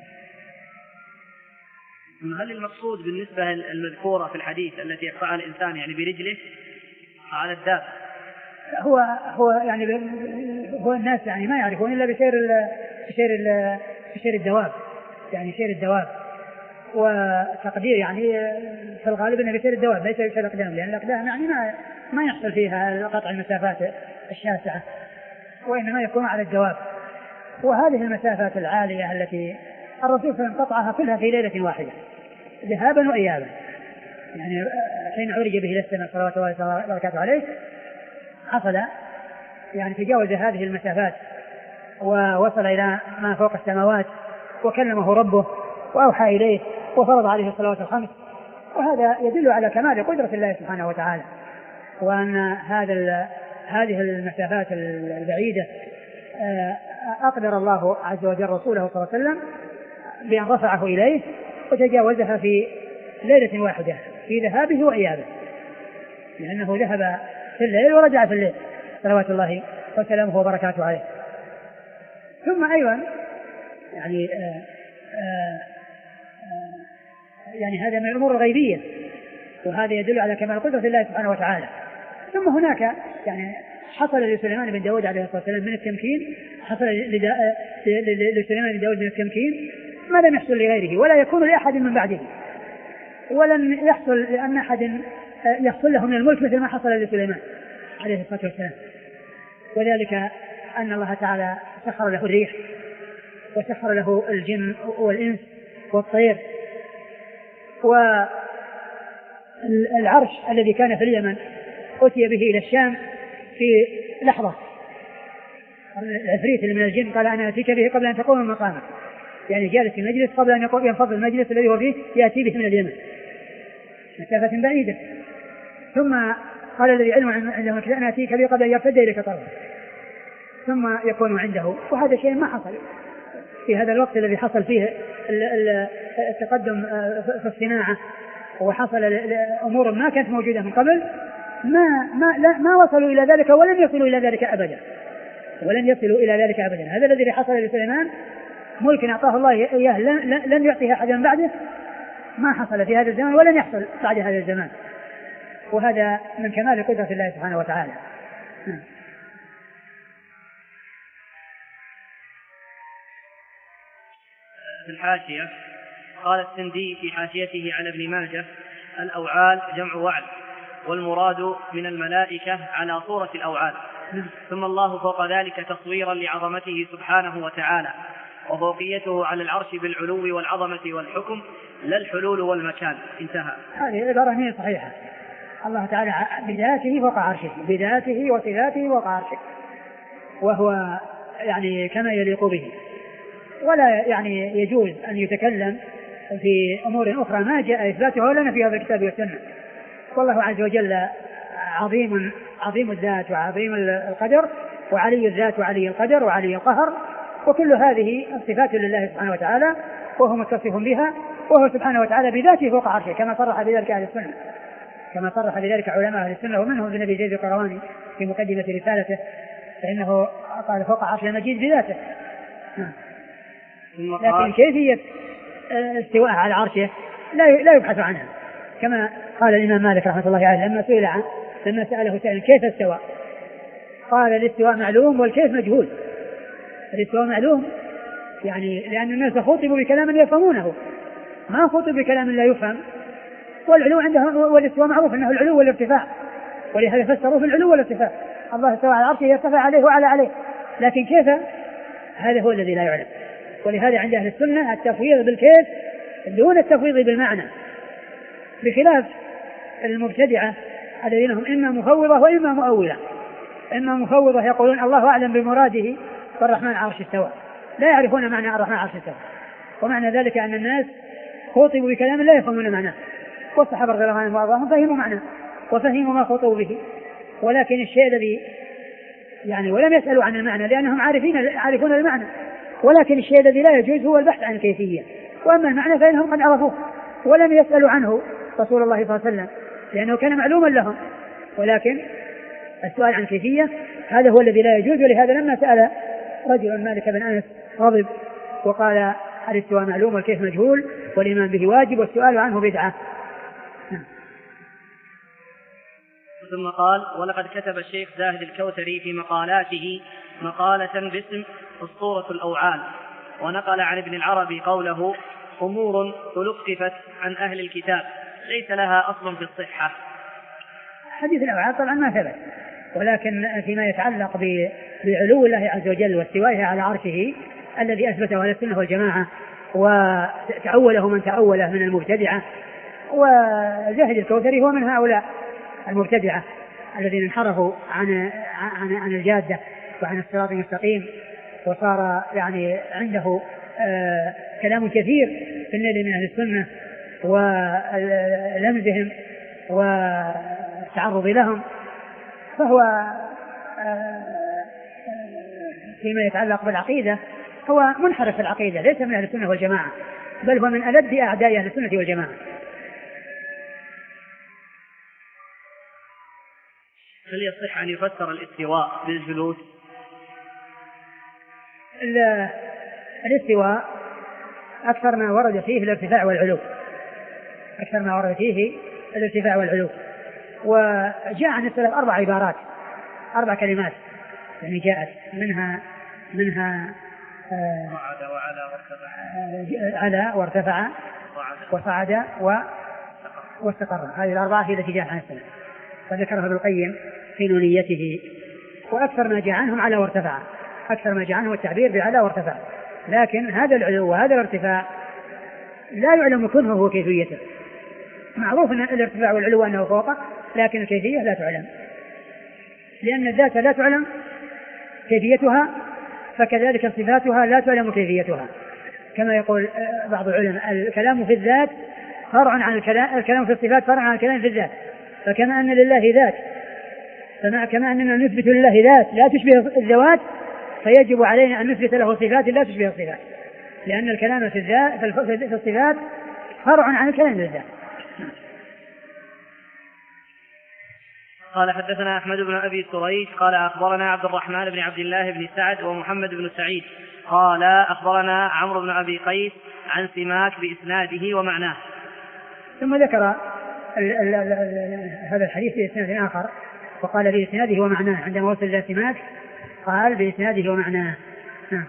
هل المقصود بالنسبة المذكورة في الحديث التي يقطعها الإنسان يعني برجله على الدابة؟ هو هو يعني هو الناس يعني ما يعرفون إلا بسير ال بسير ال بسير الدواب، يعني سير الدواب، وتقدير يعني في الغالب أنه بسير الدواب ليس بسير الأقدام، لأن الأقدام يعني ما ما يحصل فيها قطع المسافات الشاسعة، وإنما يكون على الدواب. وهذه المسافات العالية التي الرسول صلى الله عليه وسلم قطعها كلها في ليلة واحدة ذهابا وإيابا، يعني حين عرج به إلى السماء صلوات الله وبركاته عليه حصل يعني تجاوز هذه المسافات ووصل إلى ما فوق السماوات وكلمه ربه وأوحى إليه وفرض عليه الصلوات الخمس. وهذا يدل على كمال قدرة الله سبحانه وتعالى، وأن هذا هذه المسافات البعيدة أقدر الله عز وجل رسوله صلى الله عليه وسلم بأن رفعه إليه وتجاوزها في ليلة واحدة في ذهابه وإيابه، لأنه ذهب في الليل ورجع في الليل صلوات الله وسلامه وبركاته عليه. ثم أيضا يعني آآ آآ يعني هذا من الأمور الغيبية، وهذا يدل على كمال قدرة الله سبحانه وتعالى. ثم هناك يعني حصل لسليمان بن داود عليه الصلاة والسلام من التمكين، حصل لسليمان بن داود من التمكين ما لم يحصل لغيره ولا يكون لأحد من بعده، ولم يحصل لأن أحد يحصل له من الملك مثل ما حصل لسليمان عليه الصلاة والسلام. وذلك أن الله تعالى سخر له الريح وسخر له الجن والإنس والطير، والعرش الذي كان في اليمن أتي به إلى الشام في لحظة. العفريت اللي من الجن قال أنا أتيك به قبل أن تقوم من مقامك، يعني جالس في مجلس قبل أن ينفض المجلس الذي هو فيه يأتي به من اليمن مسافة بعيدة. ثم قال الذي علم عنده الكتاب أنا أتيك به قبل أن يرتد إليك طرفه، ثم يكون عنده. وهذا شيء ما حصل في هذا الوقت الذي حصل فيه التقدم في الصناعة، وحصل أمور ما كانت موجودة من قبل، ما ما لا ما وصلوا إلى ذلك ولن يصلوا إلى ذلك أبدا، ولن يصلوا إلى ذلك أبدا. هذا الذي حصل لسليمان ملك أعطاه الله إياه لن يعطيه أحد من بعده، ما حصل في هذا الزمان ولن يحصل بعد هذا الزمان، وهذا من كمال قدرة الله سبحانه وتعالى. في الحاشية قال السندي في حاشيته على ابن ماجه الأوعال جمع وعل، والمراد من الملائكة على صورة الأوعال، ثم الله فوق ذلك تصويرا لعظمته سبحانه وتعالى، وفوقيته على العرش بالعلو والعظمة والحكم لا الحلول والمكان. انتهى. هذه العبارة هي صحيحة، الله تعالى بذاته فوق عرشه، بذاته وصفاته فوق عرشه، وهو يعني كما يليق به، ولا يعني يجوز أن يتكلم في أمور أخرى ما جاء إثباتها ولا نفيها في الكتاب والسنة. والله عز وجل عظيم عظيم الذات وعظيم القدر، وعلي الذات وعلي القدر وعلي القهر، وكل هذه الصفات لله سبحانه وتعالى وهو متصف بها، وهو سبحانه وتعالى بذاته فوق عرشه كما صرح بذلك أهل السنة، كما صرح بذلك علماء أهل السنة، ومنهم ابن أبي زيد القيرواني في مقدمة رسالته، فإنه قال فوق عرش المجيد بذاته. لكن كيفية استواء على عرشه لا يبحث عنها، كما قال الإمام مالك رحمة الله عليه لما سئل عنه، لما سأله سائل كيف استوى، قال الاستواء معلوم والكيف مجهول. الاستواء معلوم يعني لأن الناس خطبوا بكلام يفهمونه، ما خطبوا بكلام لا يفهم. والعلو عندهم، والاستواء معروف أنه العلو والارتفاع، ولهذا فسروا في العلو والارتفاع. الله استوى على عرشه يرتفع عليه وعلى عليه، لكن كيف هذا هو الذي لا يعلم. ولهذا عند أهل السنة التفويض بالكيف دون التفويض بالمعنى، بخلاف المبتدعة الذين هم إما مفوضة وإما مؤولة. إما مفوضة يقولون الله أعلم بمراده والرحمن عرش استوى، لا يعرفون معنى الرحمن عرش استوى، ومعنى ذلك أن الناس خطبوا بكلام لا يفهمون معناه، والصحابة رضي الله عنهم وأرضاهم فهموا معناه وفهموا ما خطبوا به، ولكن الشيء الذي يعني ولم يسألوا عن المعنى لأنهم عارفين عارفون المعنى، ولكن الشيء الذي لا يجوز هو البحث عن الكيفية، وأما المعنى فإنهم قد عرفوه ولم يسألوا عنه رسول الله صلى الله عليه وسلم لأنه كان معلوما لهم، ولكن السؤال عن كيفية هذا هو الذي لا يجوز. ولهذا لما سأل رجل مالك بن أنس غضب وقال الاستواء معلوم والكيف مجهول والإيمان به واجب والسؤال عنه بدعة. ثم قال: ولقد كتب الشيخ زاهد الكوثري في مقالاته مقالة باسم أسطورة الأوعال، ونقل عن ابن العربي قوله: أمور تلقفت عن أهل الكتاب ليس لها أصل في الصحة. حديث الأوعال طبعا ما ثبت، ولكن فيما يتعلق بعلو الله عز وجل واستوائه على عرشه الذي أثبته أهل السنة والجماعة وتأوله من تأوله من المبتدعة، وزاهد الكوثري هو من هؤلاء المبتدعة الذين انحرفوا عن عن عن الجادة وعن الصراط المستقيم، وصار يعني عنده آه كلام كثير في النيل من أهل السنة ولمزهم والتعرض لهم. فهو آه فيما يتعلق بالعقيدة هو منحرف في العقيدة، ليس من أهل السنة والجماعة، بل هو من ألد أعداء أهل السنة والجماعة. هل يصح أن يفسر الاستواء بالجلوس؟ الاستواء أكثر ما ورد فيه الارتفاع والعلو، أكثر ما ورد فيه الارتفاع والعلو. وجاء عن السلف أربع عبارات، أربع كلمات يعني جاءت منها منها آه على وارتفع وصعد واستقر. هذه الأربعة هي التي جاءت عن السلف، وذكرها ابن القيم في نونيته. وأكثر ما جاء عنهم على وارتفع، أكثر ما جاء عنهم التعبير بعلى وارتفع، لكن هذا العلو وهذا الارتفاع لا يعلم كنه وكيفيته. معروف أن الارتفاع والعلو أنه فوقه، لكن الكيفية لا تعلم، لأن الذات لا تعلم كيفيتها، فكذلك صفاتها لا تعلم كيفيتها. كما يقول بعض العلماء: الكلام في الذات فرع عن الكلام، الكلام في الصفات فرع عن الكلام في الذات. فكما أن لله ذات، كما أننا نثبت لله ذات لا تشبه الذوات، فيجب علينا أن نثبت له صفات لا تشبه الصفات، لأن الكلام في الذات في الصفات فرع عن الكلام في الذات. قال: حدثنا أحمد بن أبي سريج قال: أخبرنا عبد الرحمن بن عبد الله بن سعد ومحمد بن سعيد قال: أخبرنا عمرو بن أبي قيس عن سماك بإسناده ومعناه. ثم ذكر ال ال ال ال هذا الحديث بإسناد آخر، وقال بإسناده ومعناه. عندما وصل إلى سماك قال بإسناده ومعناه. نعم.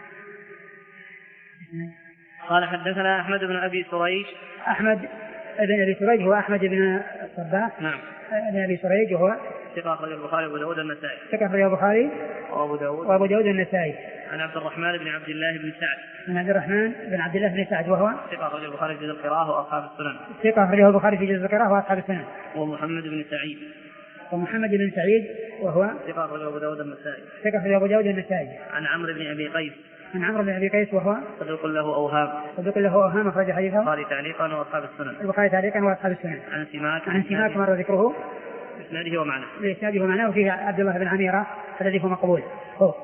قال: حدثنا أحمد بن أبي سريج. أحمد بن أبي سريج هو أحمد بن الصباح. نعم. بن أبي سريج وهو ثقة أخرج البخاري وأبو داود النسائي. ثقة أخرج البخاري وأبو داود وأبو داود النسائي. عن عبد الرحمن بن عبد الله بن سعد. عن عبد الرحمن بن عبد الله بن سعد وهو ثقة أخرج البخاري في جزء القراءة وأصحاب السنن. ثقة أخرجه البخاري في جزء القراءة وأصحاب السنن. ومحمد بن سعيد. ومحمد بن سعيد وهو ثقة أخرج أبو داود النسائي. ثقة أخرج أبو داود النسائي. عن عمرو بن أبي قيس. عن عمرو بن أبي قيس وهو صدوق له أوهام. صدوق له أوهام أخرج حديثه البخاري تعليقا وأصحاب السنن. البخاري تعليقا وأصحاب السنن. عن سماك. عن سماك مر ذكره بإسناده ومعناه. بإسناده ومعناه فيه عبد الله بن عميرة الذي هو مقبول. هو.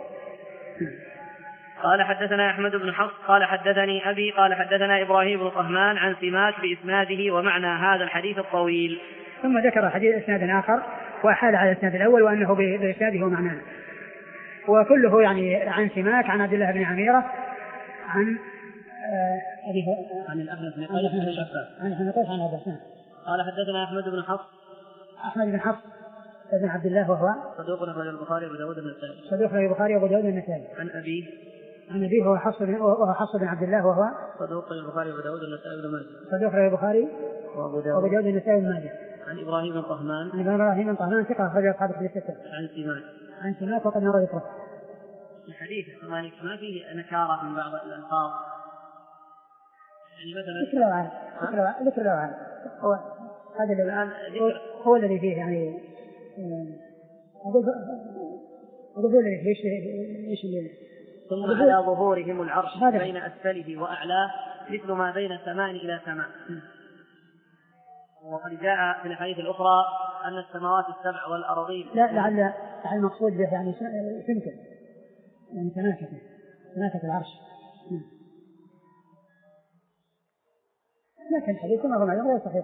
قال: حدثنا أحمد بن حفص قال: حدثني أبي قال: حدثنا إبراهيم بن طهمان عن سماك بإسناده ومعنى هذا الحديث الطويل. ثم ذكر حديث إسناد آخر وأحال على الإسناد الأول وأنه بإسناده ومعناه، وكله يعني عن سماك عن عبد الله بن عميرة عن أبي عن الأحنف بن قيس عن الشفاف عن ابن قيس عن هذا السنة. قال: حدثنا أحمد بن حفص. أحمد بن حفص بن عبد الله وهو صدوق أخرج البخاري وأبو داود النسائي. صدوق أخرج البخاري وأبو داود النسائي. عن أبي عن أبيه وهو حفص بن وهو حفص بن عبد الله وهو صدوق أخرج البخاري وأبو داود النسائي وابن ماجه. صدوق أخرج البخاري وأبو داود وأبو داود النسائي وابن ماجه. عن إبراهيم بن طهمان. عن إبراهيم بن طهمان ثقة أخرج أصحاب الكتب الستة. عن سماك. عن سماك وقد مر ذكره. الحديث سماك ما فيه نكارة من بعض الألفاظ، يعني مثلا ذكر لو عن ذكر ذكر لو عن هو هذا الآن هو الذي فيه يعني أقول أقول الذي فيه إيش إيش اللي ثم على ظهورهم العرش بين أسفله وأعلاه مثل ما بين سماء إلى سماء. وقد جاء في الحديث الأخرى أن السماوات السبع والأرضين لا لعل لعل المقصود به يعني سمكة يعني سماكة سماكة العرش. لكن الحديث ما هو معلوم غير صحيح،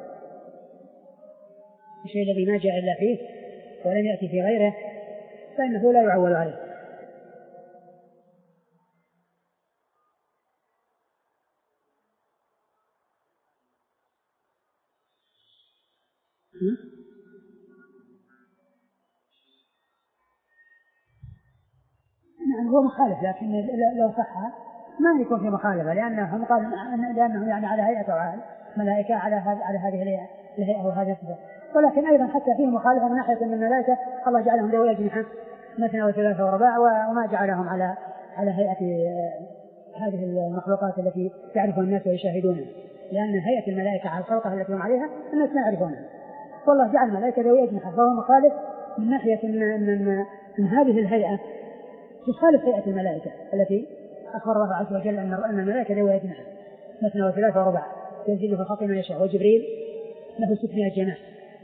الشيء الذي ما جاء إلا فيه ولم يأتي في غيره فإنه لا يعول عليه. يعني هو مخالف، لكن لو صح ما يكون في مخالفة، لأنهم قال لأنهم يعني على هيئة أفعال ملائكة على هذه على هذه الهيئة وهذا الصفة. ولكن أيضا حتى فيه مخالفة من ناحية أن الملائكة الله جعلهم ذوي أجنحة مثنى وثلاثة ورباع، وما جعلهم على على هيئة هذه المخلوقات التي يعرفها الناس ويشاهدونها، لأن هيئة الملائكة على الخلقة التي هم عليها الناس لا يعرفونها، والله جعل الملائكة ذوي أجنحة، فهو مخالف من ناحية أن, أن, أن هذه الهيئة تخالف هيئة الملائكة التي أخبر الله عز وجل أن الملائكة ذوي أجنحة مثنى وثلاثة ورباع ينزل في الخلق ما يشاء، وجبريل له ستمائة جناح.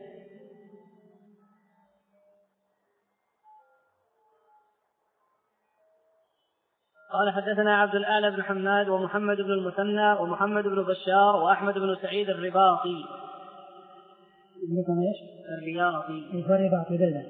قال حدثنا عبد الأعلى بن حماد ومحمد بن المثنى ومحمد بن بشار وأحمد بن سعيد الرباطي الرباطي الرباطي بالله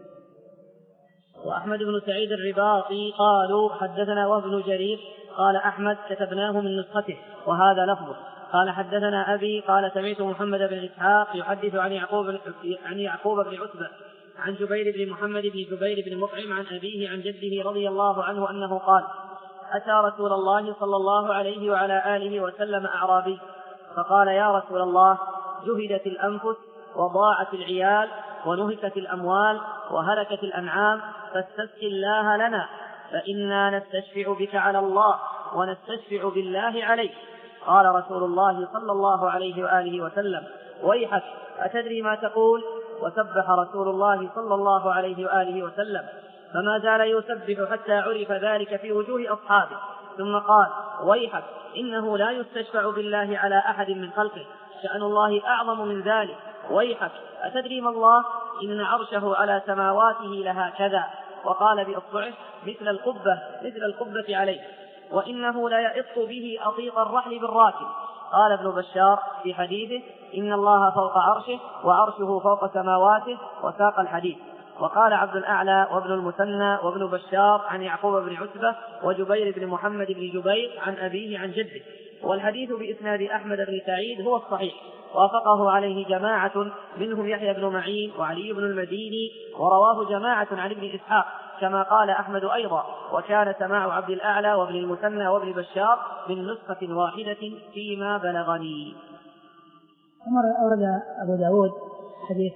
وأحمد بن سعيد الرباطي قالوا حدثنا وابن جرير قال أحمد كتبناه من نسخته وهذا لفظه. قال حدثنا أبي قال سمعت محمد بن إسحاق يحدث عن يعقوب عن يعقوب بن عتبة عن جبير بن محمد بن جبير بن مطعم عن أبيه عن جده رضي الله عنه أنه قال أتى رسول الله صلى الله عليه وعلى آله وسلم أعرابي فقال يا رسول الله جهدت الأنفس وضاعت العيال ونهكت الأموال وهلكت الأنعام فاستسقِ الله لنا فإنا نستشفع بك على الله ونستشفع بالله عليك. قال رسول الله صلى الله عليه وآله وسلم ويحك أتدري ما تقول؟ وسبح رسول الله صلى الله عليه وآله وسلم فما زال يسبح حتى عرف ذلك في وجوه أصحابه، ثم قال ويحك إنه لا يستشفع بالله على أحد من خلقه شأن الله أعظم من ذلك. ويحك أتدري ما الله؟ إن عرشه على سماواته لها كذا، وقال بإصبعه مثل القبة مثل القبة عليه، وإنه لا يئط به أطيق الرحل بالراكب. قال ابن بشار في حديثه إن الله فوق عرشه وعرشه فوق سماواته وساق الحديث. وقال عبد الأعلى وابن المثنى وابن بشار عن يعقوب بن عتبة وجبير بن محمد بن جبير عن أبيه عن جده. والحديث بإسناد أحمد بن سعيد هو الصحيح، وافقه عليه جماعة منهم يحيى بن معين وعلي بن المديني، ورواه جماعة عن ابن إسحاق كما قال أحمد أيضا، وكان سماع عبد الأعلى وابن المثنى وابن بشار من نسخة واحدة فيما بلغني. أورد أبو داود حديث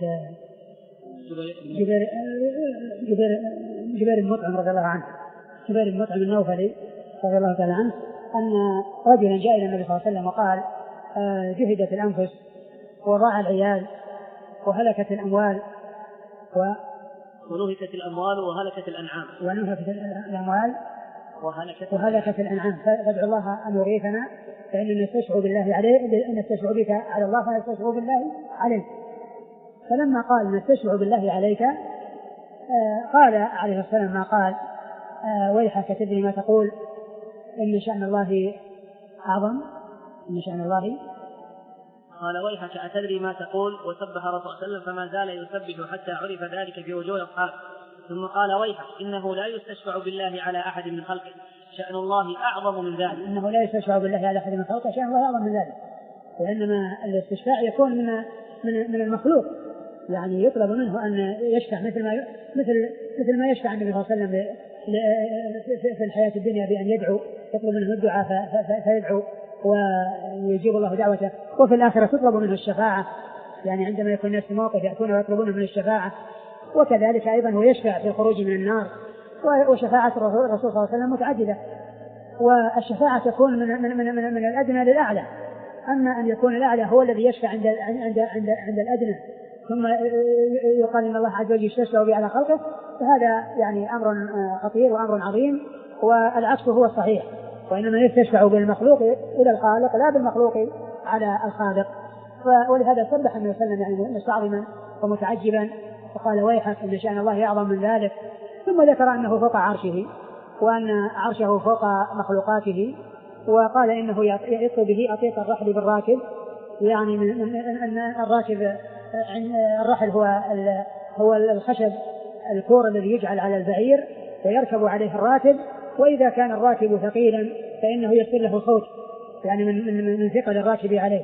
جبير جبير جبير المطعم رضي الله عنه جبير المطعم النوفلي رضي الله تعالى عنه أن رجلا جاء إلى النبي صلى الله عليه وسلم وقال جهدت الأنفس وضاع العيال وهلكت الأموال و ونهكت الأموال وهلكت الأنعام ونهكت الأموال وهلكت, وهلكت الأنعام فادعو الله أن يغيثنا فإننا نستشفع بالله عليه أن نستشفع بك على الله فنستشفع بالله عليك. فلما قال نستشفع بالله عليك قال عليه الصلاة والسلام ما قال ويحك تدري ما تقول؟ إن شأن الله أعظم إن شأن الله. قال ويحك أتدري ما تقول؟ وسبح رسول الله صلى الله عليه وسلم فما زال يسبح حتى عرف ذلك في وجوه أصحابه، ثم قال ويحك إنه لا يستشفع بالله على أحد من خلقه شأن الله أعظم من ذلك. إنه لا يستشفع بالله على أحد من خلقه شأن الله أعظم من ذلك، وإنما الاستشفاع يكون من من من المخلوق، يعني يطلب منه أن يشفع مثل ما مثل مثل ما يشفع النبي صلى الله عليه وسلم في الحياة الدنيا بأن يدعو، يطلب منه الدعاء فيدعو ويجيب الله دعوته، وفي الآخرة تطلب منه الشفاعة، يعني عندما يكون الناس في موقف يأتون ويطلبون منه الشفاعة، وكذلك أيضا هو يشفع في الخروج من النار. وشفاعة الرسول صلى الله عليه وسلم متعددة، والشفاعة تكون من من من من, من الأدنى للأعلى، أما أن يكون الأعلى هو الذي يشفع عند عند عند عند الأدنى ثم يقال إن الله عز وجل يستشفع به على خلقه، فهذا يعني أمر خطير وأمر عظيم، والعكس هو الصحيح، وإنما يستشفع بالمخلوق إلى الخالق لا بالمخلوق على الخالق. ولهذا سبح النبي صلى الله عليه وسلم يعني مستعظما ومتعجبا وقال ويحك إن شأن الله أعظم من ذلك، ثم ذكر أنه فوق عرشه وأن عرشه فوق مخلوقاته، وقال إنه يئط به أطيق الرحل بالراكب، يعني أن الراكب الرحل هو هو الخشب الكور الذي يجعل على البعير ويركب عليه الراكب، وإذا كان الراكب ثقيلا فإنه يصير له صوت يعني من من من ثقل الراكب عليه.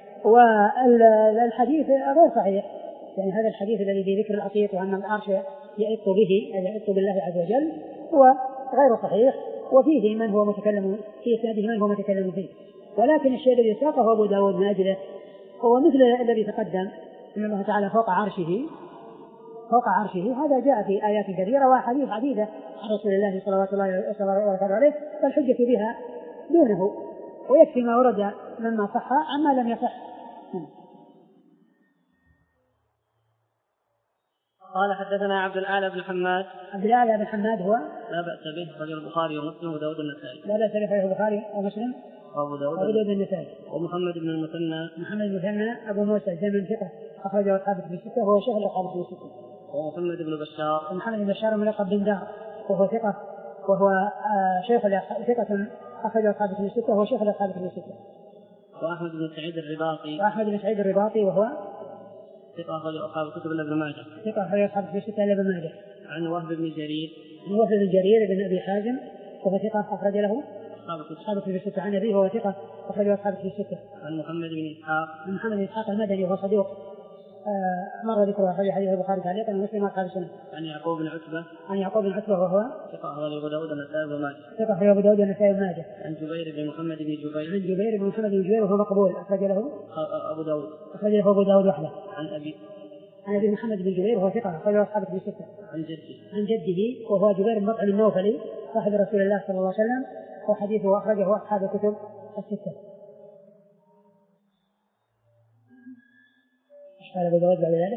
والحديث غير صحيح، يعني هذا الحديث الذي في ذكر الأطيق وأن العرش يئط به يئط بالله عز وجل هو غير صحيح، وفيه من هو متكلم في إسناده من هو متكلم فيه. ولكن الشيء الذي ساقه أبو داود من أجله هو مثل الذي تقدم إن الله تعالى فوق عرشه فوق عرشه، هذا جاء في آيات كثيرة وأحاديث عديدة عن رسول الله صلى الله عليه وسلم، فالحجة بها دونه، ويكفي ما ورد مما صح عما لم يصح. قال حدثنا عبد الأعلى بن حماد. عبد الأعلى بن حماد هو لا بأس به، رجل البخاري ومسلم وداود النسائي. لا بأس به البخاري ومسلم وأبو داود النسائي. ومحمد بن المثنى. محمد بن المثنى أبو موسى الزمن ثقة أخرجه أصحاب في الستة وهو شيخ أصحاب في الستة. ومحمد بن بشار. ومحمد بن بشار ملقب بن دار وهو ثقة وهو آه شيخ ثقة أخرجه أصحاب في الستة وهو شيخ أصحاب في الستة. وأحمد بن سعيد الرباطي. وأحمد بن سعيد الرباطي وهو ثقة أخرج أصحاب الكتب إلا ابن ماجه. ثقة أخرج أصحاب في الستة إلا ابن ماجه. عن وهب بن جرير. عن وهب بن جرير بن أبي حازم وهو ثقة أخرج له أصحاب الكتب الستة. عن أبيه وهو ثقة أخرج أصحاب الكتب الستة. عن محمد بن إسحاق. عن محمد بن إسحاق المدني وهو صدوق آه مر ذكره أخرج حديث البخاري تعليقا ومسلم وأصحاب السنة. عن يعقوب بن عتبة. عن يعقوب بن عتبة وهو ثقة أخرج أبو داود النسائي وابن ماجه. ثقة أخرج أبو داود النسائي وابن ماجه. عن جبير بن محمد بن جبير. عن جبير بن محمد بن جبير وهو مقبول أخرج له أبو داود. أخرج له أبو داود وحده. عن أبي عن أبي محمد بن جبير وهو ثقة أخرج أصحاب الكتب الستة. عن جده. عن جده وهو جبير بن مطعم النوفلي صاحب رسول الله صلى الله عليه وسلم، وحديثه أخرجه أصحاب الكتب الستة. إيش قال أبو داود بعد ذلك؟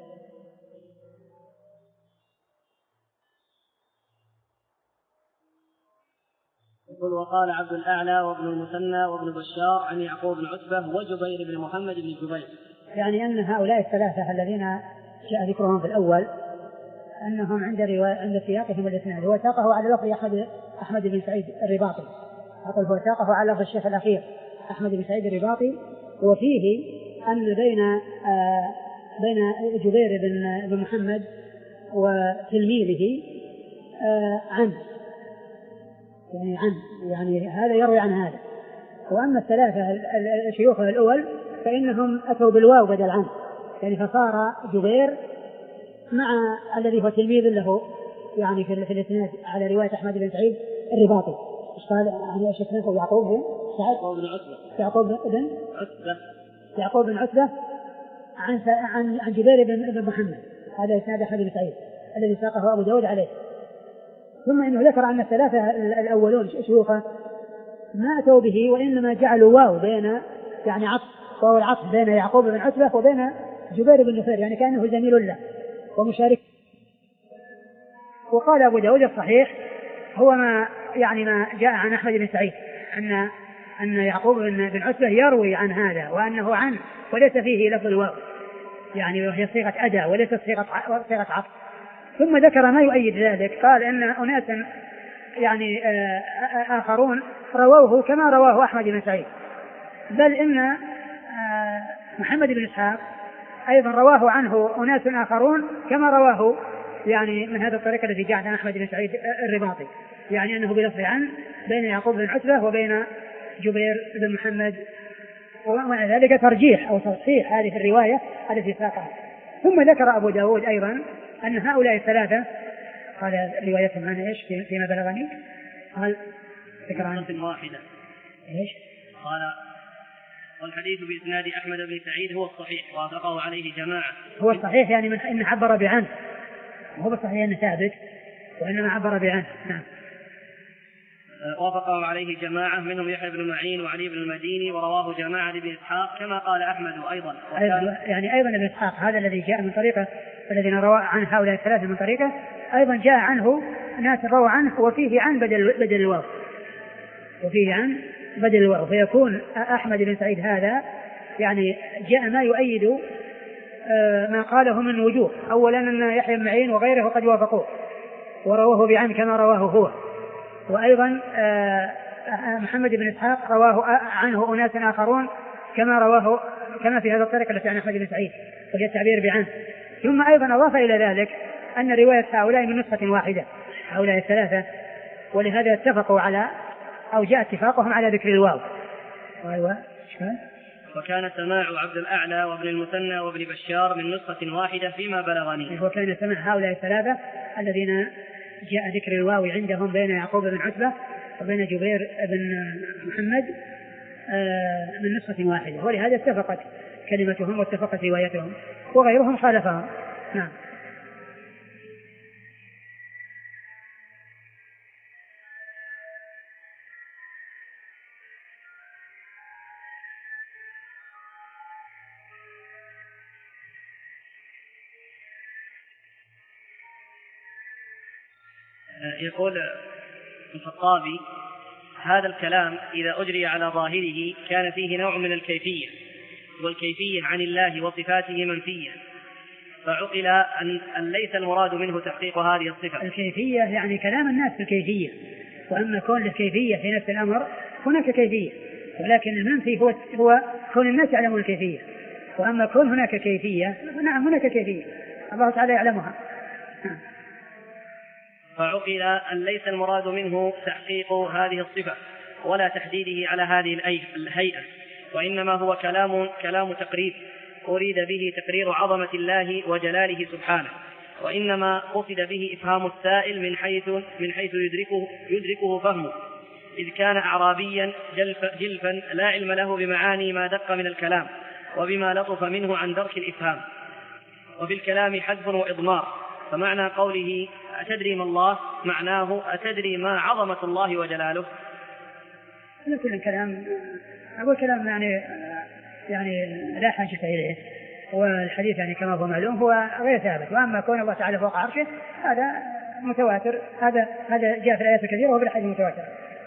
يقول وقال عبد الأعلى وابن المثنى وابن بشار عن يعقوب بن عتبة وجبير بن محمد بن جبير. يعني أن هؤلاء الثلاثة الذين جاء ذكرهم في الأول أنهم عند رواية عند سياقهم الإسناد هو ساقه على لفظ أحمد أحمد بن سعيد الرباطي، أقول هو ساقه على لفظ الشيخ الأخير أحمد بن سعيد الرباطي، وفيه أن بين آه بين جبير بن, بن محمد وتلميذه آه عن يعني عن يعني هذا يروي عن هذا. وأما الثلاثة الشيوخ الأول فإنهم أتوا بالواو بدل عنه، يعني فصار جبير مع الذي هو تلميذ له يعني في الإسناد على رواية أحمد بن سعيد الرباطي. قال يعني ايش اسمه يعقوب بن يعقوب بن عتبة. يعقوب بن عتبة. يعقوب بن عتبة عن عن عن جبير بن محمد، هذا إسناد أحمد بن سعيد الذي ساقه أبو داود عليه. ثم إنه ذكر أن الثلاثة الأولون شيوخه ما أتوا به وإنما جعلوا واو بين يعني عطف واو العطف بين يعقوب بن عتبة وبين جبير بن نفير، يعني كأنه زميل له ومشارك. وقال أبو داود الصحيح هو ما يعني ما جاء عن أحمد بن سعيد أن أن يعقوب بن عتبة يروي عن هذا وأنه عنه وليس فيه لفظ الواو، يعني وهي صيغة أداء وليست صيغة صيغة عطف. ثم ذكر ما يؤيد ذلك، قال إن أناسا يعني آخرون رووه كما رواه أحمد بن سعيد، بل إن محمد بن إسحاق أيضا رواه عنه أناس آخرون كما رواه يعني من هذا الطريقة التي جاءت عن أحمد بن سعيد الرباطي، يعني أنه بلفظ عن بين يعقوب بن عتبة وبين جبير بن محمد، ومع ذلك ترجيح أو تصحيح هذه الرواية التي ساقها. ثم ذكر أبو داود أيضا أن هؤلاء الثلاثة قال روايتهم عن إيش فيما بلغني، قال ذكر عن واحدة إيش قال والحديث بإسناد أحمد بن سعيد هو الصحيح وافقه عليه جماعة. هو الصحيح يعني من إن عبر بعن، هو الصحيح أنه ثابت وإنما عبر بعن. نعم. وافقه عليه جماعة منهم يحيى بن معين وعلي بن المديني ورواه جماعة لابن إسحاق كما قال أحمد أيضا. يعني أيضا ابن إسحاق هذا الذي جاء من طريقة الذين روى عن هؤلاء الثلاثة من طريقة أيضا جاء عنه ناس روى عنه وفيه عن بدل بدل الواو وفيه عن بدل الواو، فيكون أحمد بن سعيد هذا يعني جاء ما يؤيد ما قاله من وجوه. أولا أن يحيى بن معين وغيره قد وافقوه ورواه بعن كما رواه هو، وأيضا محمد بن إسحاق رواه عنه أناس آخرون كما رواه كما في هذا الطريق التي عن أحمد بن سعيد وهي التعبير بعن. ثم أيضا أضاف إلى ذلك أن رواية هؤلاء من نسخة واحدة هؤلاء الثلاثة، ولهذا اتفقوا على أو جاء اتفاقهم على ذكر الواو. أيوة. وكان سماع عبد الأعلى وابن المثنى وابن بشار من نسخة واحدة فيما بلغني. وكان سماع هؤلاء الثلاثة الذين جاء ذكر الواو عندهم بين يعقوب بن عتبة وبين جبير بن محمد من نسخة واحدة، ولهذا اتفقت كلمتهم واتفقت روايتهم، وغيرهم خالفهم. نعم. يقول الخطابي: هذا الكلام إذا أجري على ظاهره كان فيه نوع من الكيفية، والكيفية عن الله وصفاته منفية، فعقل أن ليس المراد منه تحقيق هذه الصفة. الكيفية يعني كلام الناس في الكيفية، وأما كون الكيفية في نفس الأمر هناك كيفية، ولكن المنفي هو, هو كون الناس يعلمون الكيفية، وأما كون هناك كيفية نعم هناك كيفية الله تعالى يعلمها. فعقل أن ليس المراد منه تحقيق هذه الصفة ولا تحديده على هذه الهيئة، وإنما هو كلام كلام تقرير أريد به تقرير عظمة الله وجلاله سبحانه، وإنما قصد به إفهام السائل من حيث من حيث يدركه يدركه فهمه، إذ كان أعرابيا جلف جلفا لا علم له بمعاني ما دق من الكلام وبما لطف منه عن درك الإفهام. وفي الكلام حذف وإضمار، فمعنى قوله أتدري ما الله معناه أتدري ما عظمة الله وجلاله. هذا كل كلام أقول كلام يعني يعني لا حاجة إليه، والحديث يعني كما هو معلوم هو غير ثابت، وأما كون الله تعالى فوق عرشه هذا متواتر، هذا هذا جاء في الآيات الكثيرة وفي الحديث متواتر.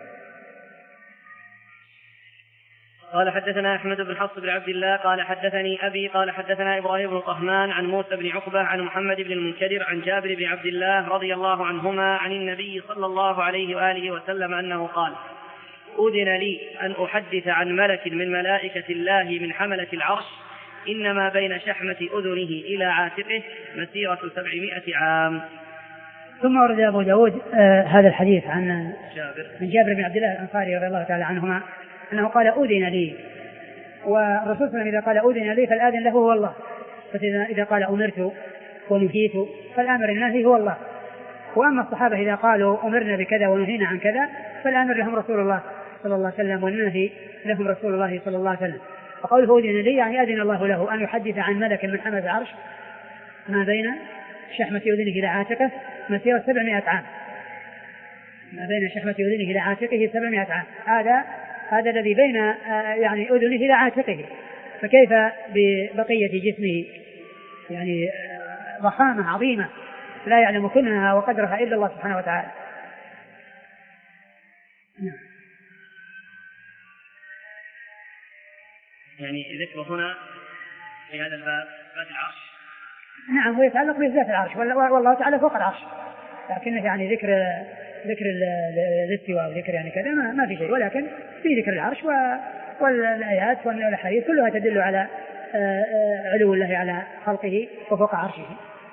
قال حدثنا أحمد بن حفص بن عبد الله قال حدثني أبي قال حدثنا إبراهيم بن طهمان عن موسى بن عقبة عن محمد بن المنكدر عن جابر بن عبد الله رضي الله عنهما عن النبي صلى الله عليه وآله وسلم أنه قال: أذن لي أن أحدث عن ملك من ملائكة الله من حملة العرش إنما بين شحمة أذنه إلى عاتقه مسيرة سبعمائة عام. ثم ورد أبو داود آه هذا الحديث عن جابر من جابر بن عبد الله الأنصاري رضي الله تعالى عنهما أنه قال: أذن لي، والرسول صلى الله عليه وسلم إذا قال أذن لي فالآذن له هو الله، فإذا قال أمرت ونهيت فالآمر الناهي هو الله، وأما الصحابة إذا قالوا أمرنا بكذا ونهينا عن كذا فالآمر لهم رسول الله صلى الله عليه وسلم والناهي لهم رسول الله صلى الله عليه وسلم. فقوله أذن لي يعني أذن الله له أن يحدث عن ملك من حملة العرش ما بين شحمة أذنه إلى عاتقه مسيرة سبعمائة عام، ما بين شحمة أذنه إلى عاتقه سبعمائة عام، هذا هذا الذي بين يعني أذنه إلى عاتقه، فكيف ببقية جسمه؟ يعني ضخامة عظيمة لا يعلم كنها وقدرها إلا الله سبحانه وتعالى. يعني ذكر هنا في هذا الباب ذات العرش. نعم، هو يتعلق بذات العرش والله تعالى فوق العرش، لكن يعني ذكر ذكر الاستواء وذكر يعني كذا ما, ما في شيء، ولكن في ذكر العرش والآيات والحديث كلها تدل على علو الله على خلقه وفوق عرشه.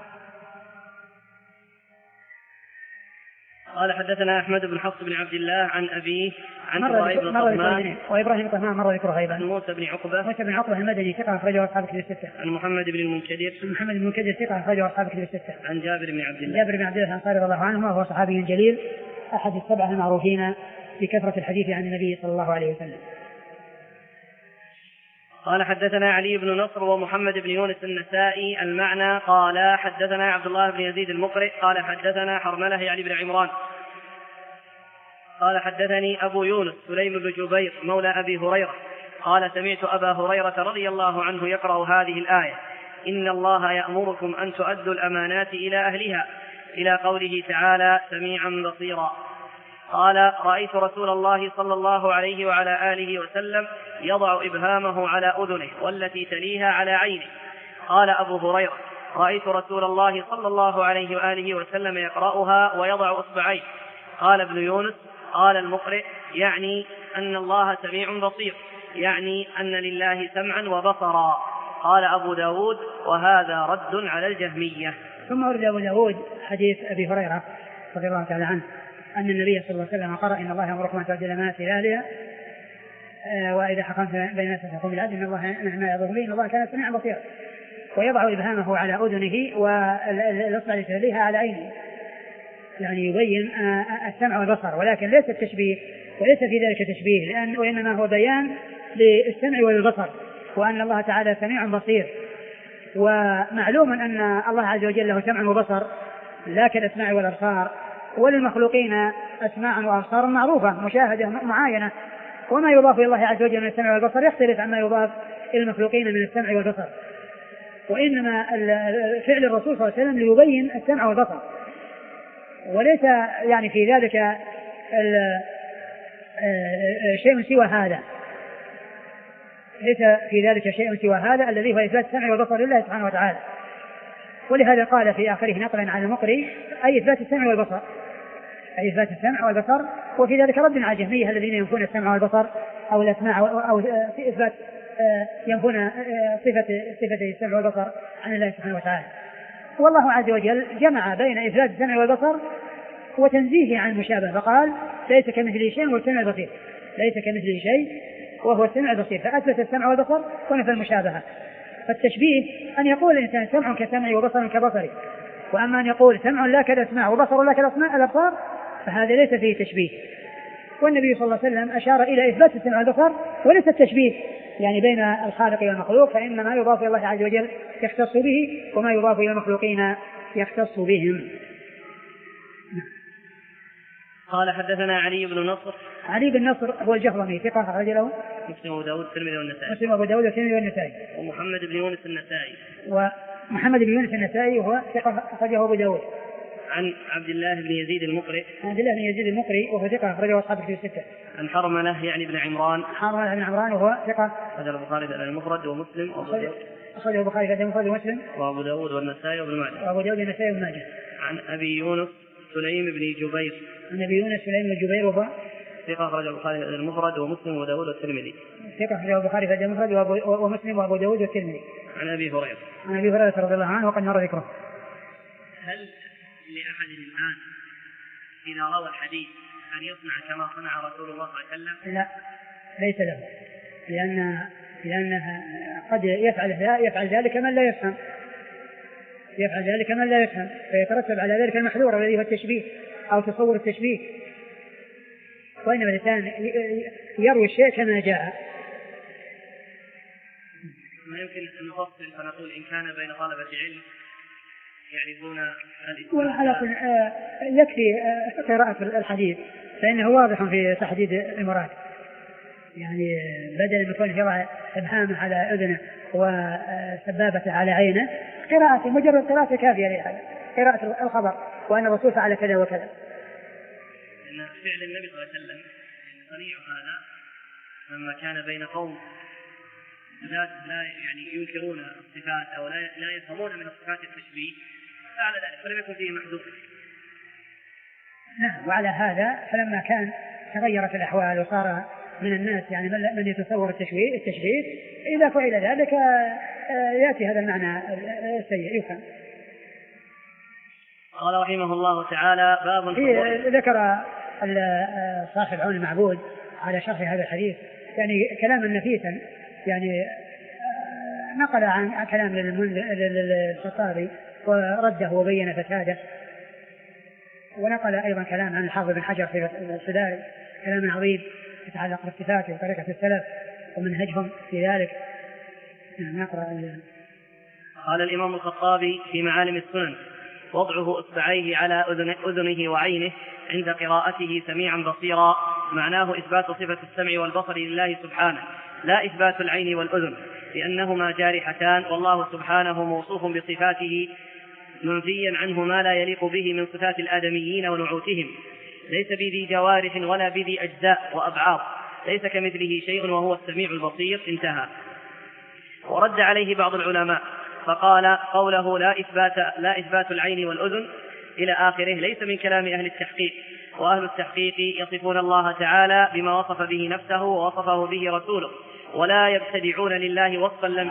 قال حدثنا أحمد بن حفص بن عبد الله عن أبيه عن إبراهيم بن طهمان وإبراهيم بن طهمان مر ذكره أيضا. عن موسى بن عقبة موسى بن عقبة المدني ثقة أخرجه أصحاب الكتب الستة. عن محمد بن المنكدر محمد بن المنكدر ثقة أخرجه أصحاب الكتب الستة. عن جابر بن عبد الله جابر بن عبد الله الأنصاري رضي الله عنه وهو صحابي جليل أحد السبعة المعروفين بكثرة الحديث عن النبي صلى الله عليه وسلم. قال حدثنا علي بن نصر ومحمد بن يونس النسائي المعنى قال حدثنا عبد الله بن يزيد المقرئ قال حدثنا حرملة يعني بن عمران قال حدثني أبو يونس سليم بن جبير مولى أبي هريرة قال سمعت أبا هريرة رضي الله عنه يقرأ هذه الآية: إن الله يأمركم أن تؤدوا الأمانات إلى أهلها، إلى قوله تعالى: سميعا بصيرا. قال: رأيت رسول الله صلى الله عليه وعلى آله وسلم يضع إبهامه على أذنه والتي تليها على عينه. قال أبو هريرة: رأيت رسول الله صلى الله عليه وآله وسلم يقرأها ويضع أصبعيه. قال ابن يونس: قال المقرئ: يعني أن الله سميع بصير، يعني أن لله سمعا وبصرا. قال أبو داود: وهذا رد على الجهمية. ثم ورد أبو داود حديث أبي هريرة رضي الله تعالى عنه أن النبي صلى الله عليه وسلم قرأ: إن الله يأمركم أن تؤدوا الأمانات إلى أهلها وإذا حكمتم بين الناس أن تحكموا بالعدل إن الله نعم ما يعظكم به إن الله كان سميعا بصيرا. ويضع إبهامه على أذنه والإصبع التي تليها على عينه. يعني يبين السمع والبصر، ولكن ليس التشبيه وليس في ذلك تشبيه، لأن وإنما هو بيان للسمع والبصر، وأن الله تعالى سميع بصير. ومعلوم أن الله عز وجل له سمع وبصر لا كالأسماع والأبصار، وللمخلوقين أسماع وأبصار معروفة مشاهدة معاينة، وما يضاف إلى الله عز وجل من السمع والبصر يختلف عما يضاف إلى المخلوقين من السمع والبصر، وإنما فعل الرسول صلى الله عليه وسلم ليبين السمع والبصر، وليس يعني في ذلك شيء سوى هذا، ليس في ذلك شيء سوى هذا الذي هو إثبات السمع والبصر لله سبحانه وتعالى. ولهذا قال في آخره نقلا عن المقري أي إثبات السمع والبصر، أي إثبات السمع والبصر، وفي ذلك رد على الجهمية الذين ينفون السمع والبصر أو الأسماع أو في إثبات ينفون صفة صفة السمع والبصر عن الله سبحانه وتعالى. والله عز وجل جمع بين إثبات السمع والبصر وتنزيهه عن المشابه، فقال ليس كمثله شيء وهو السميع البصير، ليس كمثله شيء وهو السميع البصير، فأثبت السمع والبصر ونفى المشابهة. فالتشبيه أن يقول الإنسان سمع كسمعي وبصر كبصري، وأما أن يقول سمع لا كالأسماع وبصر لا كالأبصار فهذا ليس فيه تشبيه. والنبي صلى الله عليه وسلم أشار إلى إثبات السمع والبصر وليس التشبيه يعني بين الخالق والمخلوق، فإن ما يضاف إلى الله عز وجل يختص به، وما يضاف إلى المخلوقين يختص بهم. قال حدثنا علي بن نصر. علي بن نصر هو الجهضمي ثقة أخرج له مسلم وأبو داود والترمذي والنسائي. مسلم وأبو داود والترمذي والنسائي. ومحمد بن يونس النسائي. ومحمد بن يونس النسائي وهو ثقة أخرجه أبو داود. عن عبد الله بن يزيد المقري. عبد الله بن يزيد المقري وهو ثقة أخرجه أصحاب الكتب الستة. عن حرملة يعني بن عمران. حرملة بن عمران وهو ثقة أخرجه البخاري في المفرد ومسلم وأبو داود. أخرجه البخاري في المفرد ومسلم. وأبو داود والنسائي وابن ماجه. وأبو داود والنسائي وابن ماجه. عن أبي يونس سليم بن جبير. عن أبي يونس سليم بن جبير وهو ثقة أخرجه البخاري في المفرد ومسلم وأبو داود والترمذي. ثقة أخرجه البخاري في المفرد ومسلم وأبو داود والترمذي. عن أبي هريرة. عن أبي هريرة رضي الله عنه وقد مر ذكره. هل لأحد الآن إذا روى الحديث أن يصنع كما صنع رسول الله صلى الله عليه وسلم؟ لا، ليس له، لأن لأن قد يفعل يفعل ذلك من لا يفهم، يفعل ذلك من لا يفهم، فيترتب على ذلك المحذور الذي هو التشبيه أو تصور التشبيه. وإنما الإنسان يروي الشيء كما جاء. ما يمكن أن نفصل فنقول إن كان بين طلبة علم يعرفون وعلى يكفي قراءة الحديث فإنه واضح في تحديد المراد، يعني بدل ما يكون يضع إبهامه على أذنه وسبابته على عينه، قراءة مجرد قراءة كافية لهذا، قراءة الخبر وأن الرسول فعل كذا وكذا. إن فعل النبي صلى الله عليه وسلم صنيع هذا لما كان بين قوم لا لا يعني ينكرون الصفات أو لا لا يفهمون من الصفات التشبيه، فعلى ذلك فلم يكن فيه محذور. نعم، وعلى هذا فلما كان تغيرت الأحوال وصار من الناس يعني من يتصور التشبيه التشبيه إذا فعل ذلك يأتي هذا المعنى السيء يفهم. قال رحمه الله تعالى باب ذكر صاحب عون المعبود على شرح هذا الحديث يعني كلاما نفيسا، يعني نقل عن كلام للخطابي ورده وبين فساده، ونقل أيضا كلام عن الحافظ بن حجر في السداري كلام عظيم يتعلق بالصفات وطريقة السلف ومنهجهم في ذلك. نقرأ. قال الإمام الخطابي في معالم السنن: وضعه إصبعيه على أذنه وعينه عند قراءته سميعا بصيرا، معناه إثبات صفة السمع والبصر لله سبحانه، لا إثبات العين والأذن، لأنهما جارحتان، والله سبحانه موصوف بصفاته منفيا عنه ما لا يليق به من صفات الآدميين ونعوتهم، ليس بذي جوارح ولا بذي أجزاء وأبعاض، ليس كمثله شيء وهو السميع البصير. انتهى. ورد عليه بعض العلماء فقال قوله لا إثبات, لا إثبات العين والأذن إلى آخره ليس من كلام أهل التحقيق، وأهل التحقيق يصفون الله تعالى بما وصف به نفسه ووصفه به رسوله، ولا يبتدعون لله وصفا لم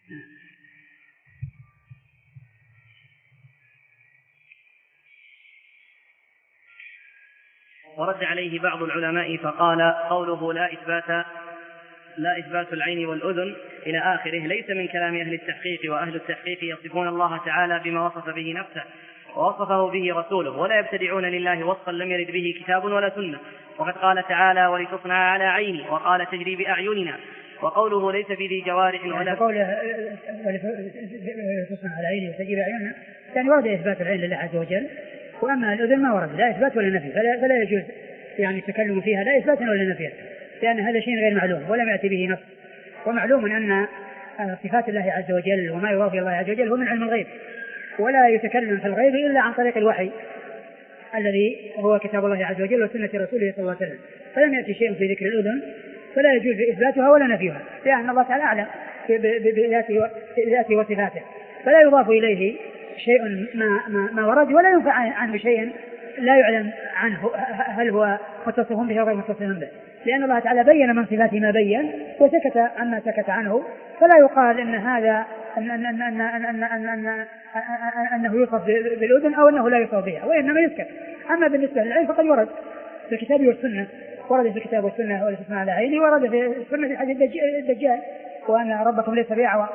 ورد عليه بعض العلماء فقال قوله لا إثبات لا إثبات العين والأذن إلى آخره ليس من كلام أهل التحقيق، وأهل التحقيق يصفون الله تعالى بما وصف به نفسه ووصفه به رسوله، ولا يبتدعون لله وصفا لم يرد به كتاب ولا سنة. وقد قال تعالى ولتصنع على عيني، وقال تجري بأعيننا. وقوله ليس بذي جوارح ولا قوله ولتصنع على عيني وتجري بأعيننا يعني ورد إثبات العين لله عز وجل، وأما الأذن ما ورد لا إثبات ولا نفي، فلا, فلا يجوز يعني التكلم فيها لا إثبات ولا نفي، لأن هذا شيء غير معلوم ولم يأتي به نص. ومعلوم أن صفات الله عز وجل وما يوافي الله عز وجل هو من علم الغيب، ولا يتكلم في الغيب إلا عن طريق الوحي الذي هو كتاب الله عز وجل وسنة رسوله صلى الله عليه وسلم. فلم يأتي شيء في ذكر الأذن فلا يجوز إثباتها ولا نفيها، لأن الله تعالى أعلم بذاته وصفاته، فلا يضاف إليه شيء ما, ما, ما ورد، ولا ينفع عنه شيء لا يعلم عنه هل هو متصف به أو غير متصف به، لأن الله تعالى بين من صفاته ما بين وسكت عما سكت عنه، فلا يقال أن هذا أن أن أن أن أن أن أن أنه يوصف بالأذن أو أنه لا يوصف بها، وإنما يسكت. أما بالنسبة للعين فقد ورد في الكتاب والسنة، ورد في الكتاب والسنة ولتصنع على عيني، ورد في السنة حديث الدجال وأن ربكم ليس بأعور.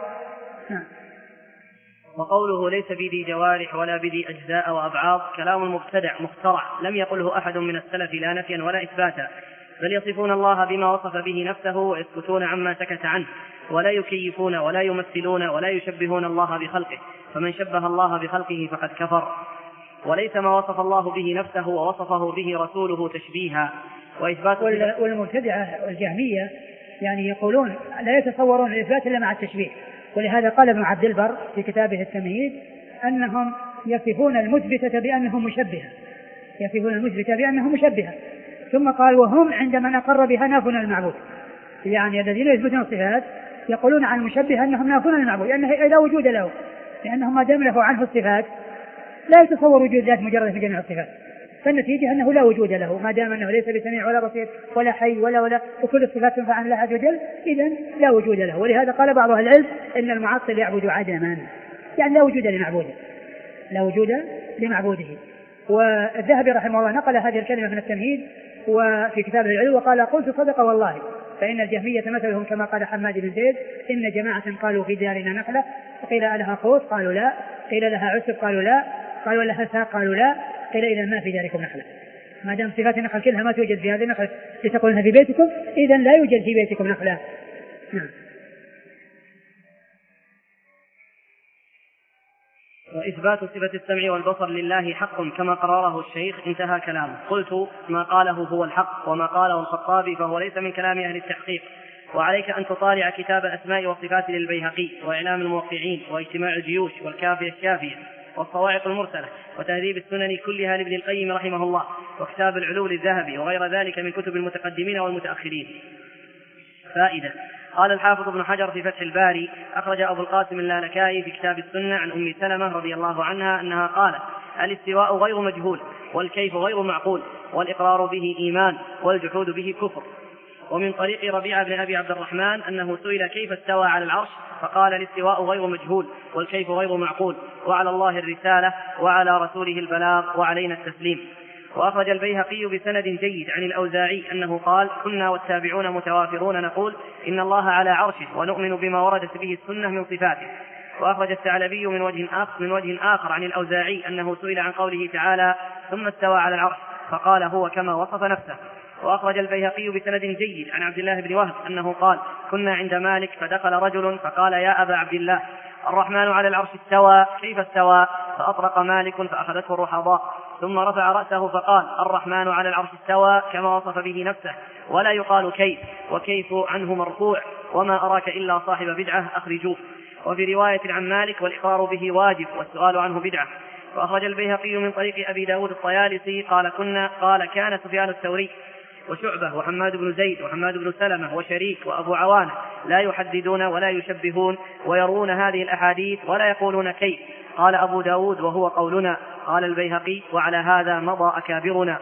وقوله ليس بذي جوارح ولا بذي أجزاء وأبعاض كلام مبتدع مخترع لم يقله أحد من السلف لا نفيا ولا إثباتا، بل يصفون الله بما وصف به نفسه ويسكتون عما سكت عنه، ولا يكيفون ولا يمثلون ولا يشبهون الله بخلقه، فمن شبه الله بخلقه فقد كفر. وليس ما وصف الله به نفسه ووصفه به رسوله تشبيها وإثبات. والمبتدعة والجهمية يعني يقولون لا يتصورون الإثبات إلا مع التشبيه، ولهذا قال ابن عبد البر في كتابه التمهيد أنهم يصفون المثبتة بأنه مشبهة، يصفون المثبتة بأنه مشبهة، ثم قال وهم عندما أقر بها نافون المعبود، يعني الذين يثبتون الصفات يقولون عن المشبه أنهم نافون المعبود لأنه لا وجود له، لأنهم ما دام له عنه الصفات لا يتصور وجود ذات مجرد في جميع الصفات، فالنتيجة أنه لا وجود له ما دام أنه ليس بسميع ولا بصير ولا حي ولا ولا وكل الصفات تنفع عن الله عز وجل، إذن لا وجود له. ولهذا قال بعض أهل العلم إن المعطل يعبد عدما، يعني لا وجود لمعبوده، لا وجود لمعبوده. والذهبي رحمه الله نقل هذه الكلمة من التمهيد وفي كتاب العلم وقال قلت صدق والله، فإن الجهمية مثلهم كما قال حماد بن زيد إن جماعة قالوا في دارنا نخلة، وقيل لها قوس قالوا لا، قيل لها عسب قالوا لا، قالوا لها ساق قالوا لا، قيل إذا ما في داركم نخلة. ما دام صفات النخل كلها ما توجد في هذه النخلة لتقولونها في بيتكم، إذن لا يوجد في بيتكم نخلة. نعم. وإثبات صفة السمع والبصر لله حق كما قرره الشيخ، انتهى كلامه. قلت ما قاله هو الحق، وما قاله الخطابي فهو ليس من كلام أهل التحقيق. وعليك أن تطالع كتاب الأسماء والصفات للبيهقي وإعلام الموقعين واجتماع الجيوش والكافية الشافية والصواعق المرسلة وتهذيب السنن كلها لابن القيم رحمه الله وكتاب العلو للذهبي وغير ذلك من كتب المتقدمين والمتأخرين. فائدة: قال الحافظ ابن حجر في فتح الباري أخرج أبو القاسم اللالكائي في كتاب السنة عن أم سلمة رضي الله عنها أنها قالت: الاستواء غير مجهول، والكيف غير معقول، والإقرار به إيمان، والجحود به كفر. ومن طريق ربيعة بن أبي عبد الرحمن أنه سئل كيف استوى على العرش فقال: الاستواء غير مجهول، والكيف غير معقول، وعلى الله الرسالة، وعلى رسوله البلاغ، وعلينا التسليم. وأخرج البيهقي بسند جيد عن الأوزاعي أنه قال: كنا والتابعون متوافرون نقول إن الله على عرشه ونؤمن بما وردت به السنة من صفاته. وأخرج الثعلبي من وجه آخر, من وجه آخر عن الأوزاعي أنه سئل عن قوله تعالى: ثم استوى على العرش، فقال: هو كما وصف نفسه. وأخرج البيهقي بسند جيد عن عبد الله بن وهب أنه قال: كنا عند مالك فدخل رجل فقال: يا أبا عبد الله، الرحمن على العرش استوى، كيف استوى؟ فأطرق مالك فأخذته الرحضاء، ثم رفع رأسه فقال: الرحمن على العرش استوى كما وصف به نفسه، ولا يقال كيف، وكيف عنه مرفوع، وما أراك إلا صاحب بدعة أخرجوه. وفي رواية عن مالك: والإقرار به واجب، والسؤال عنه بدعة. وأخرج البيهقي من طريق أبي داود الطيالسي قال: كنا قال كان سفيان الثوري وشعبة وحماد بن زيد وحماد بن سلمة وشريك وأبو عوانة لا يحددون ولا يشبهون، ويرون هذه الأحاديث ولا يقولون كيف. قال أبو داود: وهو قولنا. قال البيهقي: وعلى هذا مضى أكابرنا.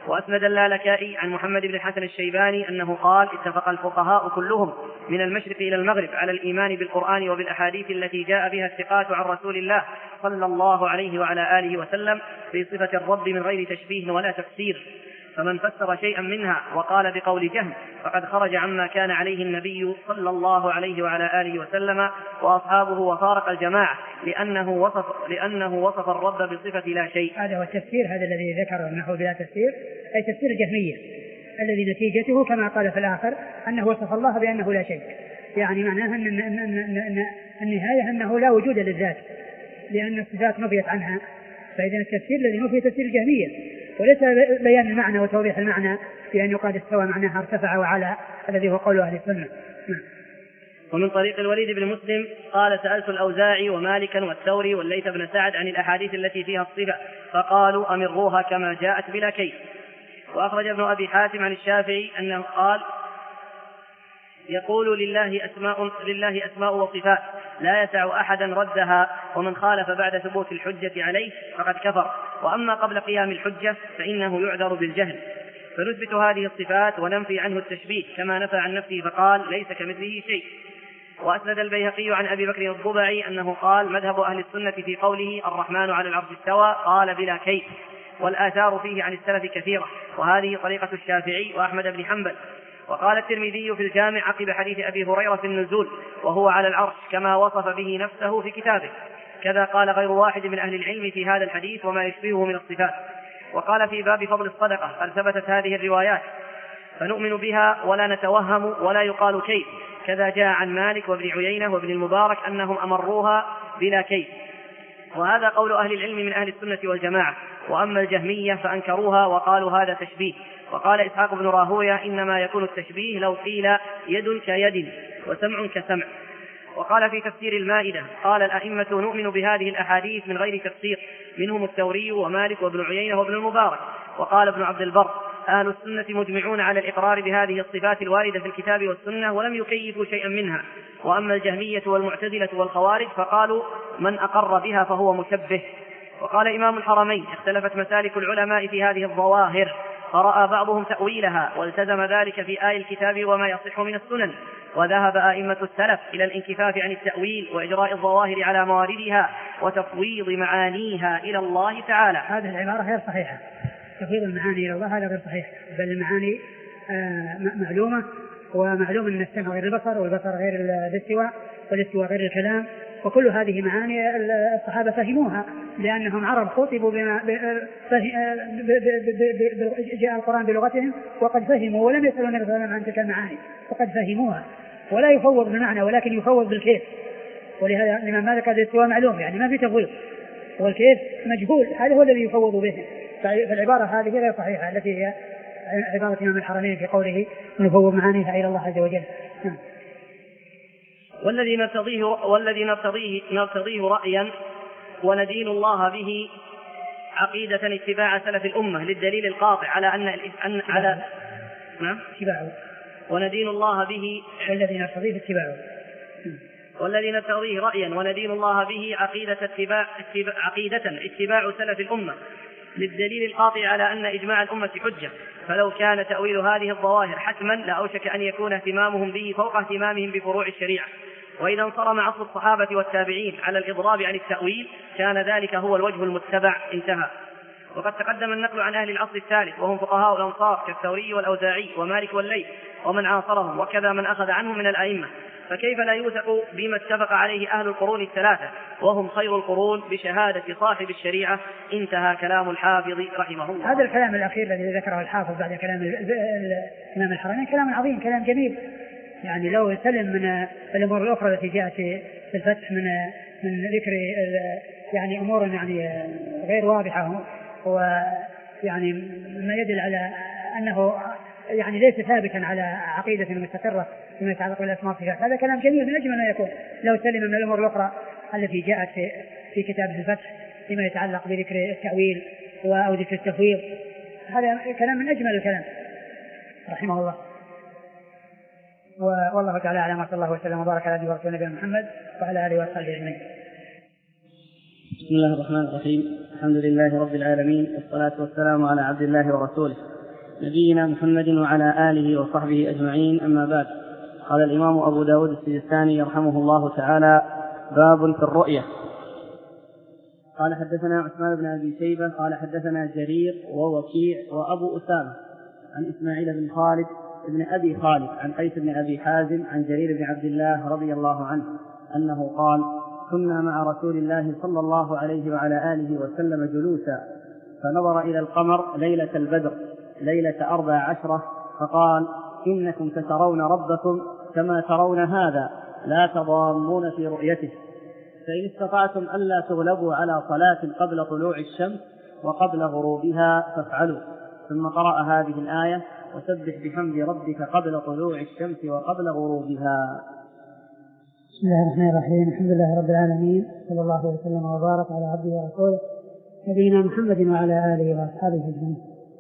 وأسند اللالكائي عن محمد بن الحسن الشيباني أنه قال: اتفق الفقهاء كلهم من المشرق إلى المغرب على الإيمان بالقرآن وبالأحاديث التي جاء بها الثقات عن رسول الله صلى الله عليه وعلى آله وسلم في صفة الرب من غير تشبيه ولا تفسير، فمن فسر شيئا منها وقال بقول جهم فقد خرج عما كان عليه النبي صلى الله عليه وعلى آله وسلم وأصحابه وفارق الجماعة، لأنه وصف, لأنه وصف الرب بصفة لا شيء. هذا هو التفسير، هذا الذي ذكره أنه بلا تفسير، أي تفسير الجهمية الذي نتيجته كما قال في الآخر أنه وصف الله بأنه لا شيء، يعني معناها أن, أن, أن, أن النهاية أنه لا وجود للذات لأن الصفات نفيت عنها. فإذا التفسير الذي نفي تفسير الجهمية، وليس بيان المعنى وتوضيح المعنى بأن يقال استوى معناها ارتفع وعلى، الذي هو قول أهل السنة. ومن طريق الوليد بن مسلم قال: سألت الأوزاعي ومالكا والثوري والليث بن سعد عن الأحاديث التي فيها الصفة فقالوا: أمروها كما جاءت بلا كيف. وأخرج ابن أبي حاتم عن الشافعي أنه قال: يقول لله أسماء, لله أسماء وصفات لا يسع أحدا ردها، ومن خالف بعد ثبوت الحجة عليه فقد كفر، وأما قبل قيام الحجة فإنه يعذر بالجهل. فنثبت هذه الصفات وننفي عنه التشبيه كما نفى عن نفسه فقال: ليس كمثله شيء. وأسند البيهقي عن أبي بكر الضبعي أنه قال: مذهب أهل السنة في قوله الرحمن على العرش استوى قال بلا كيف، والآثار فيه عن السلف كثيرة، وهذه طريقة الشافعي وأحمد بن حنبل. وقال الترمذي في الجامع عقب حديث أبي هريرة في النزول: وهو على العرش كما وصف به نفسه في كتابه. كذا قال غير واحد من أهل العلم في هذا الحديث وما يشبهه من الصفات. وقال في باب فضل الصدقة: قد ثبتت هذه الروايات فنؤمن بها ولا نتوهم ولا يقال كيف. كذا جاء عن مالك وابن عيينة وابن المبارك أنهم أمروها بلا كيف. وهذا قول أهل العلم من أهل السنة والجماعة. وأما الجهمية فأنكروها وقالوا هذا تشبيه. وقال إسحاق بن راهوية: إنما يكون التشبيه لو قيل يد كيد وسمع كسمع. وقال في تفسير المائدة: قال الأئمة نؤمن بهذه الأحاديث من غير تفسير، منهم الثوري ومالك وابن عيينة وابن المبارك. وقال ابن عبد البر: أهل السنة مجمعون على الإقرار بهذه الصفات الواردة في الكتاب والسنة ولم يكيفوا شيئا منها. وأما الجهمية والمعتزلة والخوارج فقالوا من أقر بها فهو مشبه. وقال إمام الحرمين: اختلفت مسالك العلماء في هذه الظواهر، فرأى بعضهم تأويلها والتزم ذلك في آي الكتاب وما يصح من السنن، وذهب آئمة السلف إلى الانكفاف عن التأويل وإجراء الظواهر على مواردها وتفويض معانيها إلى الله تعالى. هذه العبارة غير صحيحة، تفويض المعاني إلى الله هذا غير صحيح، بل المعاني آه معلومة، ومعلوم أن السمع غير البصر والبصر غير الاستواء والاستواء غير الكلام، وكل هذه معاني الصحابة فهموها لأنهم عرب خطبوا بما جاء القرآن بلغتهم وقد فهموا ولم يسألوا النبي صلى الله عليه وسلم عن تلك المعاني وقد فهموها. ولا يفوض بالمعنى ولكن يفوض بالكيف، ولهذا الإمام مالك هذا الاستواء معلوم يعني ما في تفويض، والكيف مجهول، هذا هو الذي يفوض به. فالعبارة هذه غير صحيحة التي هي عبارة إمام الحرمين في قوله نفوض معانيها إلى الله عز وجل. والذي نرتضيه والذي نرتضيه نرتضيه رأيا وندين الله به عقيدة اتباع سلف الأمة للدليل القاطع على أن أن على نعم اتباعه، وندين الله به والذي نرتضيه اتباعه والذي نرتضيه رأيا وندين الله به عقيدة اتباع عقيدة اتباع سلف الأمة للدليل القاطع على أن إجماع الأمة حجة. فلو كان تأويل هذه الظواهر حتما لأوشك أن يكون اهتمامهم به فوق اهتمامهم بفروع الشريعة. وإذا انصرم عصر الصحابة والتابعين على الإضراب عن التأويل كان ذلك هو الوجه المتبع. انتهى. وقد تقدم النقل عن أهل العصر الثالث وهم فقهاء الأمصار كالثوري والأوزاعي ومالك والليث ومن عاصرهم، وكذا من أخذ عنهم من الأئمة، فكيف لا يوثق بما اتفق عليه أهل القرون الثلاثة وهم خير القرون بشهادة صاحب الشريعة. انتهى كلام الحافظ رحمه الله. هذا الكلام الأخير الذي ذكره الحافظ بعد كلام الإمام الحرمين كلام عظيم، كلام جميل، يعني لو سلم من الأمور الأخرى التي جاءت في الفتح من من ذكر يعني أمور يعني غير واضحة ويعني ما يدل على أنه يعني ليس ثابتا على عقيدة مستقرة فيما يتعلق بالأسماء والصفات، هذا كلام جميل من أجمل ما يكون لو سلم من الأمور الأخرى التي جاءت في في كتاب الفتح فيما يتعلق بذكر التأويل أو ذكر التفويض. هذا كلام من أجمل الكلام رحمه الله. والله تعالى أعلم، وصلى الله وسلم وبارك على نبينا محمد وعلى آله وصحبه أجمعين. بسم الله الرحمن الرحيم. الحمد لله رب العالمين، والصلاة والسلام على عبد الله ورسوله نبينا محمد وعلى آله وصحبه أجمعين، أما بعد. قال الإمام أبو داود السجستاني رحمه الله تعالى: باب في الرؤية. قال حدثنا عثمان بن أبي شيبة قال حدثنا جرير ووكيع وأبو أسامة عن إسماعيل بن خالد بن أبي خالد عن قيس بن أبي حازم عن جرير بن عبد الله رضي الله عنه أنه قال: كنا مع رسول الله صلى الله عليه وعلى آله وسلم جلوسا، فنظر إلى القمر ليلة البدر ليلة أربع عشرة فقال: إنكم سترون ربكم كما ترون هذا، لا تضامون في رؤيته، فإن استطعتم ألا تغلبوا على صلاة قبل طلوع الشمس وقبل غروبها فافعلوا. ثم قرأ هذه الآية: وسبح بحمد ربك قبل طلوع الشمس وقبل غروبها. بسم الله الرحمن الرحيم. الحمد لله رب العالمين، صلى الله وسلم وبارك على عبده ورسوله نبينا محمد وعلى آله وأصحابه أجمعين.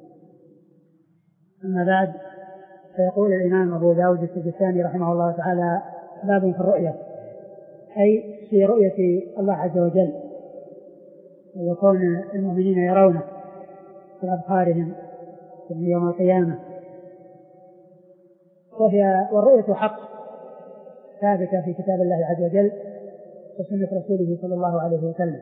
أما بعد، فيقول الإمام أبو داود السجستاني رحمه الله تعالى: باب في الرؤية، أي في رؤية الله عز وجل وكون المؤمنين يرونه في أبصارهم يوم القيامة. وهي والرؤية حق ثابتة في كتاب الله عز وجل وسنة رسوله صلى الله عليه وسلم،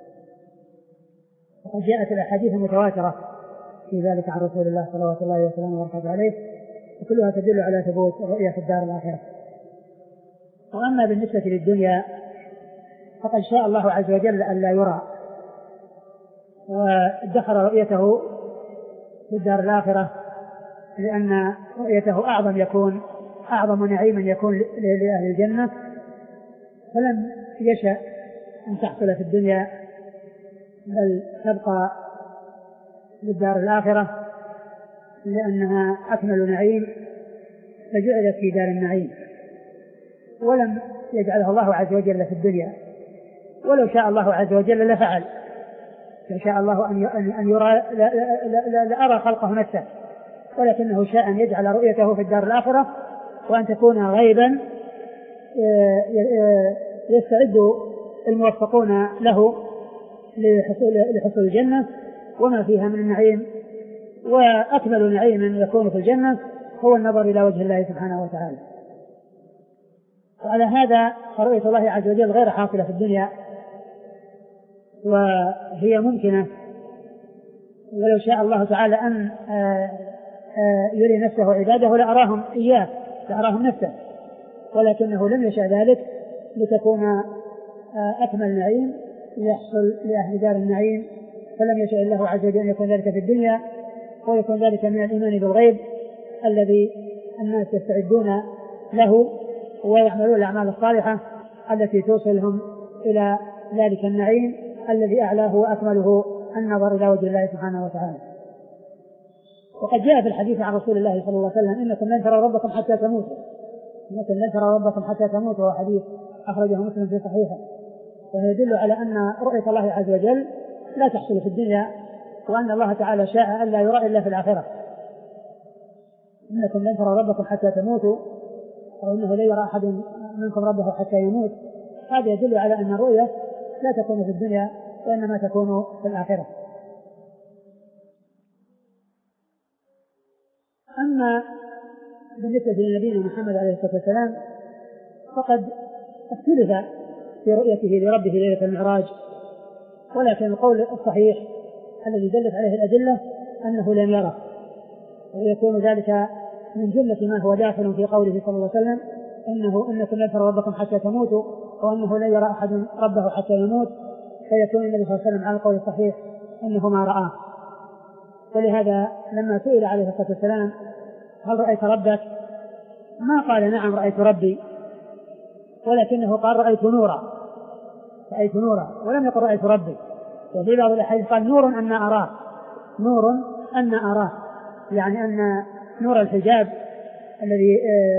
وقد جاءت الأحاديث المتواترة في ذلك عن رسول الله صلى الله عليه وسلم وبركاته عليه، وكلها تدل على ثبوت الرؤية في الدار الآخرة. وأما بالنسبة للدنيا فقد شاء الله عز وجل أن لا يرى، وادخر رؤيته في الدار الآخرة لأن رؤيته أعظم يكون أعظم نعيما يكون لأهل الجنة، فلم يشأ أن تحصل في الدنيا بل تبقى للدار الآخرة لأنها أكمل نعيم، فجعلت في دار النعيم، ولم يجعلها الله عز وجل في الدنيا. ولو شاء الله عز وجل لفعل، لو شاء الله أن يرى لأرى خلقه نفسه، ولكنه شاء أن يجعل رؤيته في الدار الآخرة وأن تكون غيبا يستعد الموفقون له لحصول الجنة وما فيها من النعيم. وأكمل نعيم يكون في الجنة هو النظر إلى وجه الله سبحانه وتعالى. وعلى هذا فرؤية الله عز وجل غير حاصلة في الدنيا، وهي ممكنة، ولو شاء الله تعالى أن يري نفسه عباده لأراهم إياه لأراهم نفسه، ولكنه لم يشاء ذلك لتكون أكمل نعيم يحصل لأهل دار النعيم، فلم يشاء الله عز وجل أن يكون ذلك في الدنيا، ويكون ذلك من الإيمان بالغيب الذي الناس يستعدون له ويعملون الأعمال الصالحة التي توصلهم إلى ذلك النعيم الذي أعلاه وأكمله النظر إلى وجه الله سبحانه وتعالى. وقد جاء في الحديث عن رسول الله صلى الله عليه وسلم: إنكم لن تروا ربكم حتى تموتوا، إنكم لن تروا ربكم حتى تموتوا، وحديث أخرجه مسلم في صحيحه. وهو يدل على أن رؤية الله عز وجل لا تحصل في الدنيا، وأن الله تعالى شاء ألا يرى إلا في الآخرة. إنكم لن تروا ربكم حتى تموتوا، أو إنه لا يرى أحد منكم ربه حتى يموت. هذا يدل على أن الرؤية لا تكون في الدنيا وإنما تكون في الآخرة. أما بالنسبة لنبينا محمد عليه الصلاة والسلام فقد اختلف في رؤيته لربه ليلة المعراج، ولكن القول الصحيح الذي دلت عليه الأدلة أنه لم يره، ويكون ذلك من جملة ما هو داخل في قوله صلى الله عليه وسلم: إنه إنكم لن تروا ربكم حتى تموتوا، وأنه لا يرى أحد ربه حتى يموت، فيكون النبي صلى الله عليه وسلم على القول الصحيح أنه ما رآه. ولهذا لما سئل عليه الصلاة والسلام: هل رأيت ربك؟ ما قال نعم رأيت ربي، ولكنه قال رأيت نورا، رأيت نورا، ولم يقل رأيت ربي. وفي بعض الأحاديث قال نور أن أراه، نور أن أراه، يعني أن نور الحجاب الذي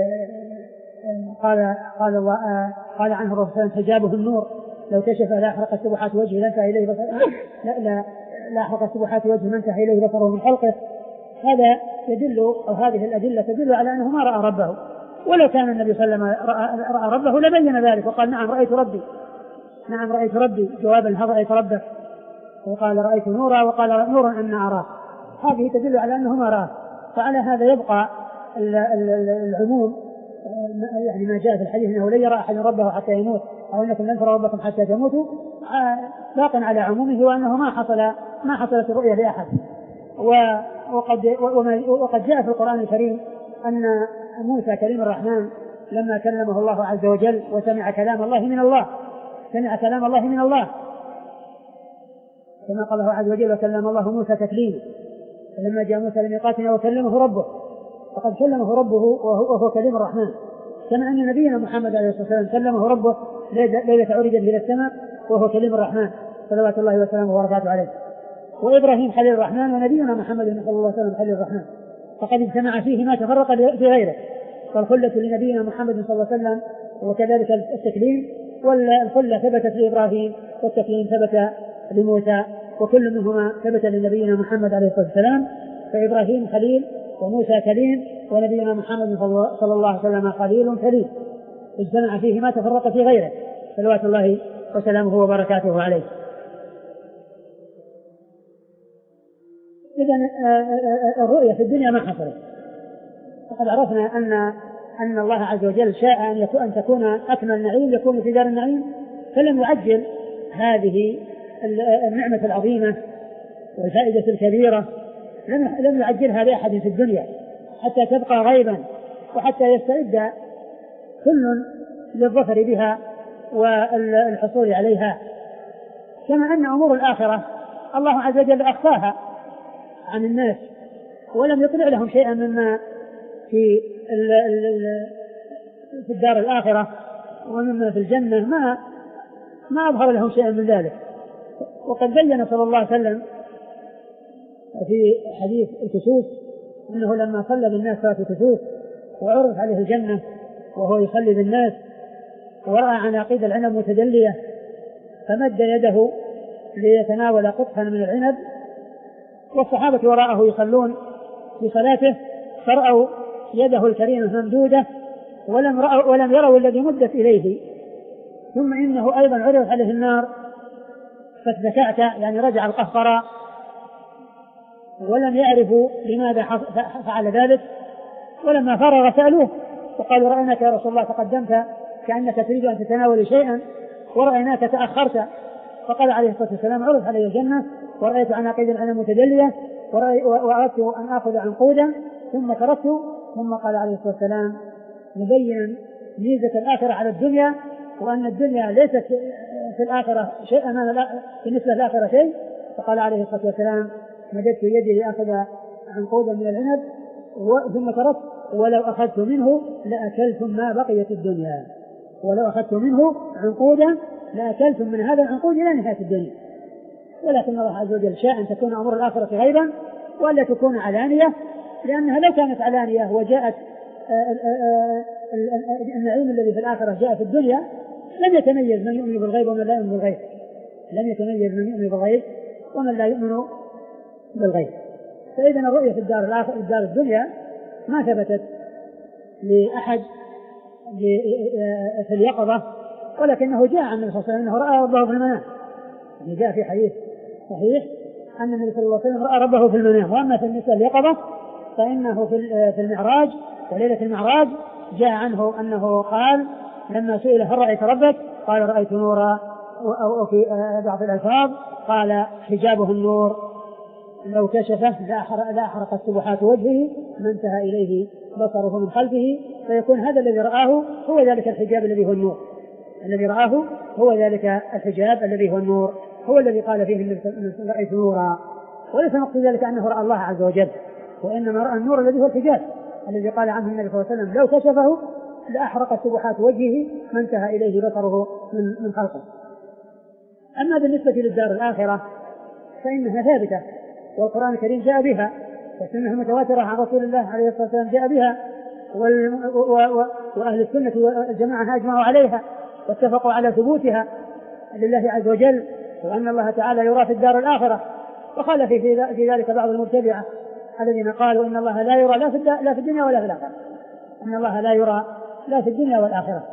قال قال الله قال عنه الرسول صلى الله عليه وسلم: حجابه النور، لو كشف لا أحرق سبحات وجهه لانتهى إليه بصره، لا لا لا أحرق سبحات وجهه من انتهى إليه بصره من خلقه. هذا يدل أو هذه الأدلة تدل على أنه ما رأى ربه، ولو كان النبي صلى الله عليه وسلم رأى, رأى ربه لبين ذلك وقال: نعم رأيت ربي، نعم رأيت ربي، جوابا هل رأيت ربك؟ وقال: رأيت نورا، وقال: نورا أن أراه. هذه تدل على أنه ما رأى. فعلى هذا يبقى العموم، يعني ما جاء في الحديث أنه لن يرى أحد ربه حتى يموت أو أنكم لن تروا ربكم حتى تموتوا، باق على عمومه، وأنه ما حصل ما حصلت الرؤية لأحد. وقد وقد جاء في القرآن الكريم أن موسى كليم الرحمن لما كلمه الله عز وجل وسمع كلام الله من الله سمع كلام الله من الله كما قال الله عز وجل وكلم الله موسى تكليما، فلما جاء موسى لميقاتنا وكلمه ربه، فقد كلمه ربه وهو كليم الرحمن. كما أن نبينا محمد عليه الصلاة والسلام كلمه ربه ليلة عرج إلى السماء وهو كليم الرحمن صلوات الله وسلامه وبركاته عليه. وإبراهيم خليل الرحمن ونبينا محمد صلى الله عليه وسلم خليل الرحمن، فقد اجتمع فيه ما تفرق في غيره، فالخلة لنبينا محمد صلى الله عليه وسلم وكذلك التكليم، والخلة ثبتت لإبراهيم والتكليم ثبت لموسى، وكل منهما ثبت لنبينا محمد عليه الصلاة والسلام. فإبراهيم خليل وموسى كليم ونبينا محمد صلى الله عليه وسلم خليل كليم، اجتمع فيه ما تفرق في غيره صلوات الله وسلامه وبركاته عليه. إذن الرؤية في الدنيا ما حصلت، وقد عرفنا أن أن الله عز وجل شاء أن يكون أن تكون أكمل نعيم يكون في دار النعيم، فلم يعجل هذه النعمة العظيمة والفائدة الكبيرة، لم لم يعجلها لأحد في الدنيا حتى تبقى غيبا، وحتى يستعد كل للظفر بها والحصول عليها. كما أن أمور الآخرة الله عز وجل أخفاها عن الناس ولم يطلع لهم شيئا مما في في الدار الآخرة ومما في الجنة، ما ما أظهر لهم شيئا من ذلك. وقد بين صلى الله عليه وسلم في حديث الكسوف أنه لما صلى بالناس صلاة الكسوف وعرض عليه الجنة وهو يصلي بالناس ورأى عناقيد العنب متدلية فمد يده ليتناول قطفا من العنب، والصحابة وراءه يصلون بصلاته فرأوا يده الكريمة ممدودة ولم, ولم يروا الذي مدت إليه. ثم إنه أيضا عرض عليه النار فاتذكعت، يعني رجع القهقراء ولم يعرفوا لماذا فعل ذلك. ولما فرغ سألوه وقالوا رأيناك يا رسول الله تقدمت كأنك تريد أن تتناول شيئا ورأيناك تأخرت، فقال عليه الصلاة والسلام عرض علي الجنة ورأيت عناقيد العنب متدلية وأردت أن آخذ عنقودا ثم تركته. ثم قال عليه الصلاة والسلام مبينا ميزة الآخرة على الدنيا، وأن الدنيا ليست في الآخرة شيء أمام بالنسبة للآخرة شيء. فقال عليه الصلاة والسلام مددت يدي لأخذ عنقودا من العنب ثم تركت، ولو أخذت منه لأكلتم ما بقيت الدنيا، ولو أخذت منه عنقودا لأكلتم من هذا العنقود إلى نهاية الدنيا. ولكن الله عز وجل شاء أن تكون أمور الآخرة غيبا وألا تكون علانية، لأنها لو كانت علانية وجاءت النعيم الذي في الآخرة جاء في الدنيا لم يتميز من يؤمن بالغيب ومن لا يؤمن بالغيب، لم يتميز من يؤمن بالغيب ومن لا يؤمن بالغيب. فإذا الرؤية في الدار الآخرة الدار الدنيا ما ثبتت لأحد في اليقظة، ولكنه جاء عن النبي صلى الله عليه وسلم أنه رأى ربه في المنام، يعني جاء في حديث صحيح أن النبي صلى الله عليه وسلم رأى ربه في المنام. وأما في النساء اليقظة فإنه في المعراج وليلة المعراج جاء عنه أنه قال لما سئل هل رأيت ربك قال رأيت نورا، أو في بعض الألفاظ قال حجابه النور لو كشفه لأحرقت سبحات وجهه ما انتهى إليه بصره من خلفه. فيكون هذا الذي رآه هو ذلك الحجاب الذي هو النور، الذي رآه هو ذلك الحجاب الذي هو النور، هو الذي قال فيه النبي رأيت نورا. وليس مقصود ذلك أنه رأى الله عز وجل، وإنما رأى النور الذي هو الحجاب الذي قال عنه النبي صلى الله عليه وسلم لو كشفه لأحرقت سبحات وجهه ما انتهى إليه بصره من, من خلقه. أما بالنسبة للدار الآخرة فإنها ثابتة، والقرآن الكريم جاء بها، والسنة المتواترة عن رسول الله عليه الصلاة والسلام جاء بها، وأهل السنة والجماعة أجمعوا عليها واتفقوا على ثبوتها لله عز وجل، وأن الله تعالى يرى في الدار الآخرة. وخالف في ذلك بعض المبتدعة الذين قالوا إن الله لا يرى لا في الدنيا ولا في الآخرة، أن الله لا يرى لا في الدنيا والآخرة.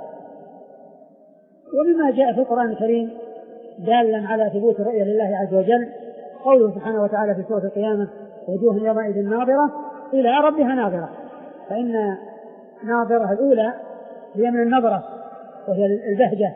ومما جاء في القرآن الكريم دالا على ثبوت الرؤية لله عز وجل قوله سبحانه وتعالى في سورة القيامة وجوه يومئذ ناظرة إلى ربها ناظرة. فإن ناظرة الأولى هي من النظرة وهي البهجة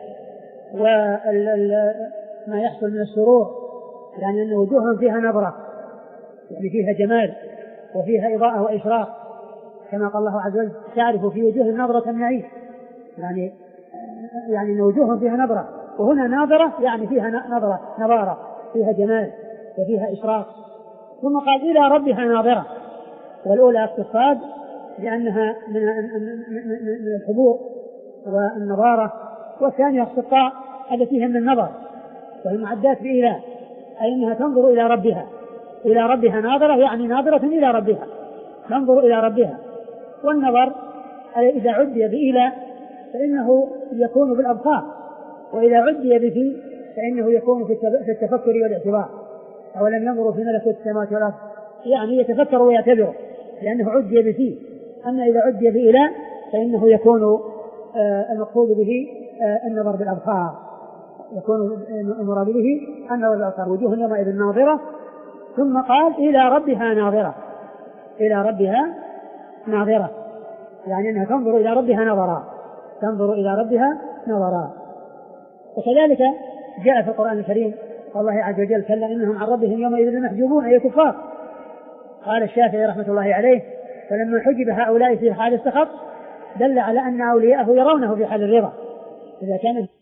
وما يحصل من السرور، يعني أن وجوههم فيها نظرة، يعني فيها جمال وفيها إضاءة وإشراق، كما قال الله عز وجل تعرف في وجوه نظرة النعيم، يعني يعني أن وجوههم فيها نظرة. وهنا ناظرة يعني فيها نظرة نظارة، فيها جمال وفيها إشراق. ثم قال إلى ربها ناظرة، والأولى اقتصاد لأنها من الحضور والنظارة، والثانية اقتصاء التي هي من النظر وهي معدات بإله، أي أنها تنظر إلى ربها. إلى ربها ناظرة يعني ناظرة إلى ربها، تنظر إلى ربها. والنظر إذا عدي بإله فإنه يكون بالأبصار، وإذا عدي به فإنه يكون في التفكر والاعتبار. أولم ينظروا في ملكوت السماوات والأرض، يعني يتفكر ويعتبر لأنه عدي به. أما إذا عدي بإله فإنه يكون آه المقصود به آه النظر بالأبصار، يكون المراد به النظر بالأبصار. وجوه يومئذ ناظرة. ثم قال إلى ربها ناظرة، إلى ربها ناظرة يعني أنها تنظر إلى ربها نظرا، تنظر إلى ربها نظرا. وكذلك جاء في القرآن الكريم والله عز وجل كلا إنهم عن ربهم يومئذ لمحجوبون أي كفار. قال الشافعي رحمة الله عليه فلما حجب هؤلاء في حال السخط دل على أن أولياءه يرونه في حال الرضا. إذا كان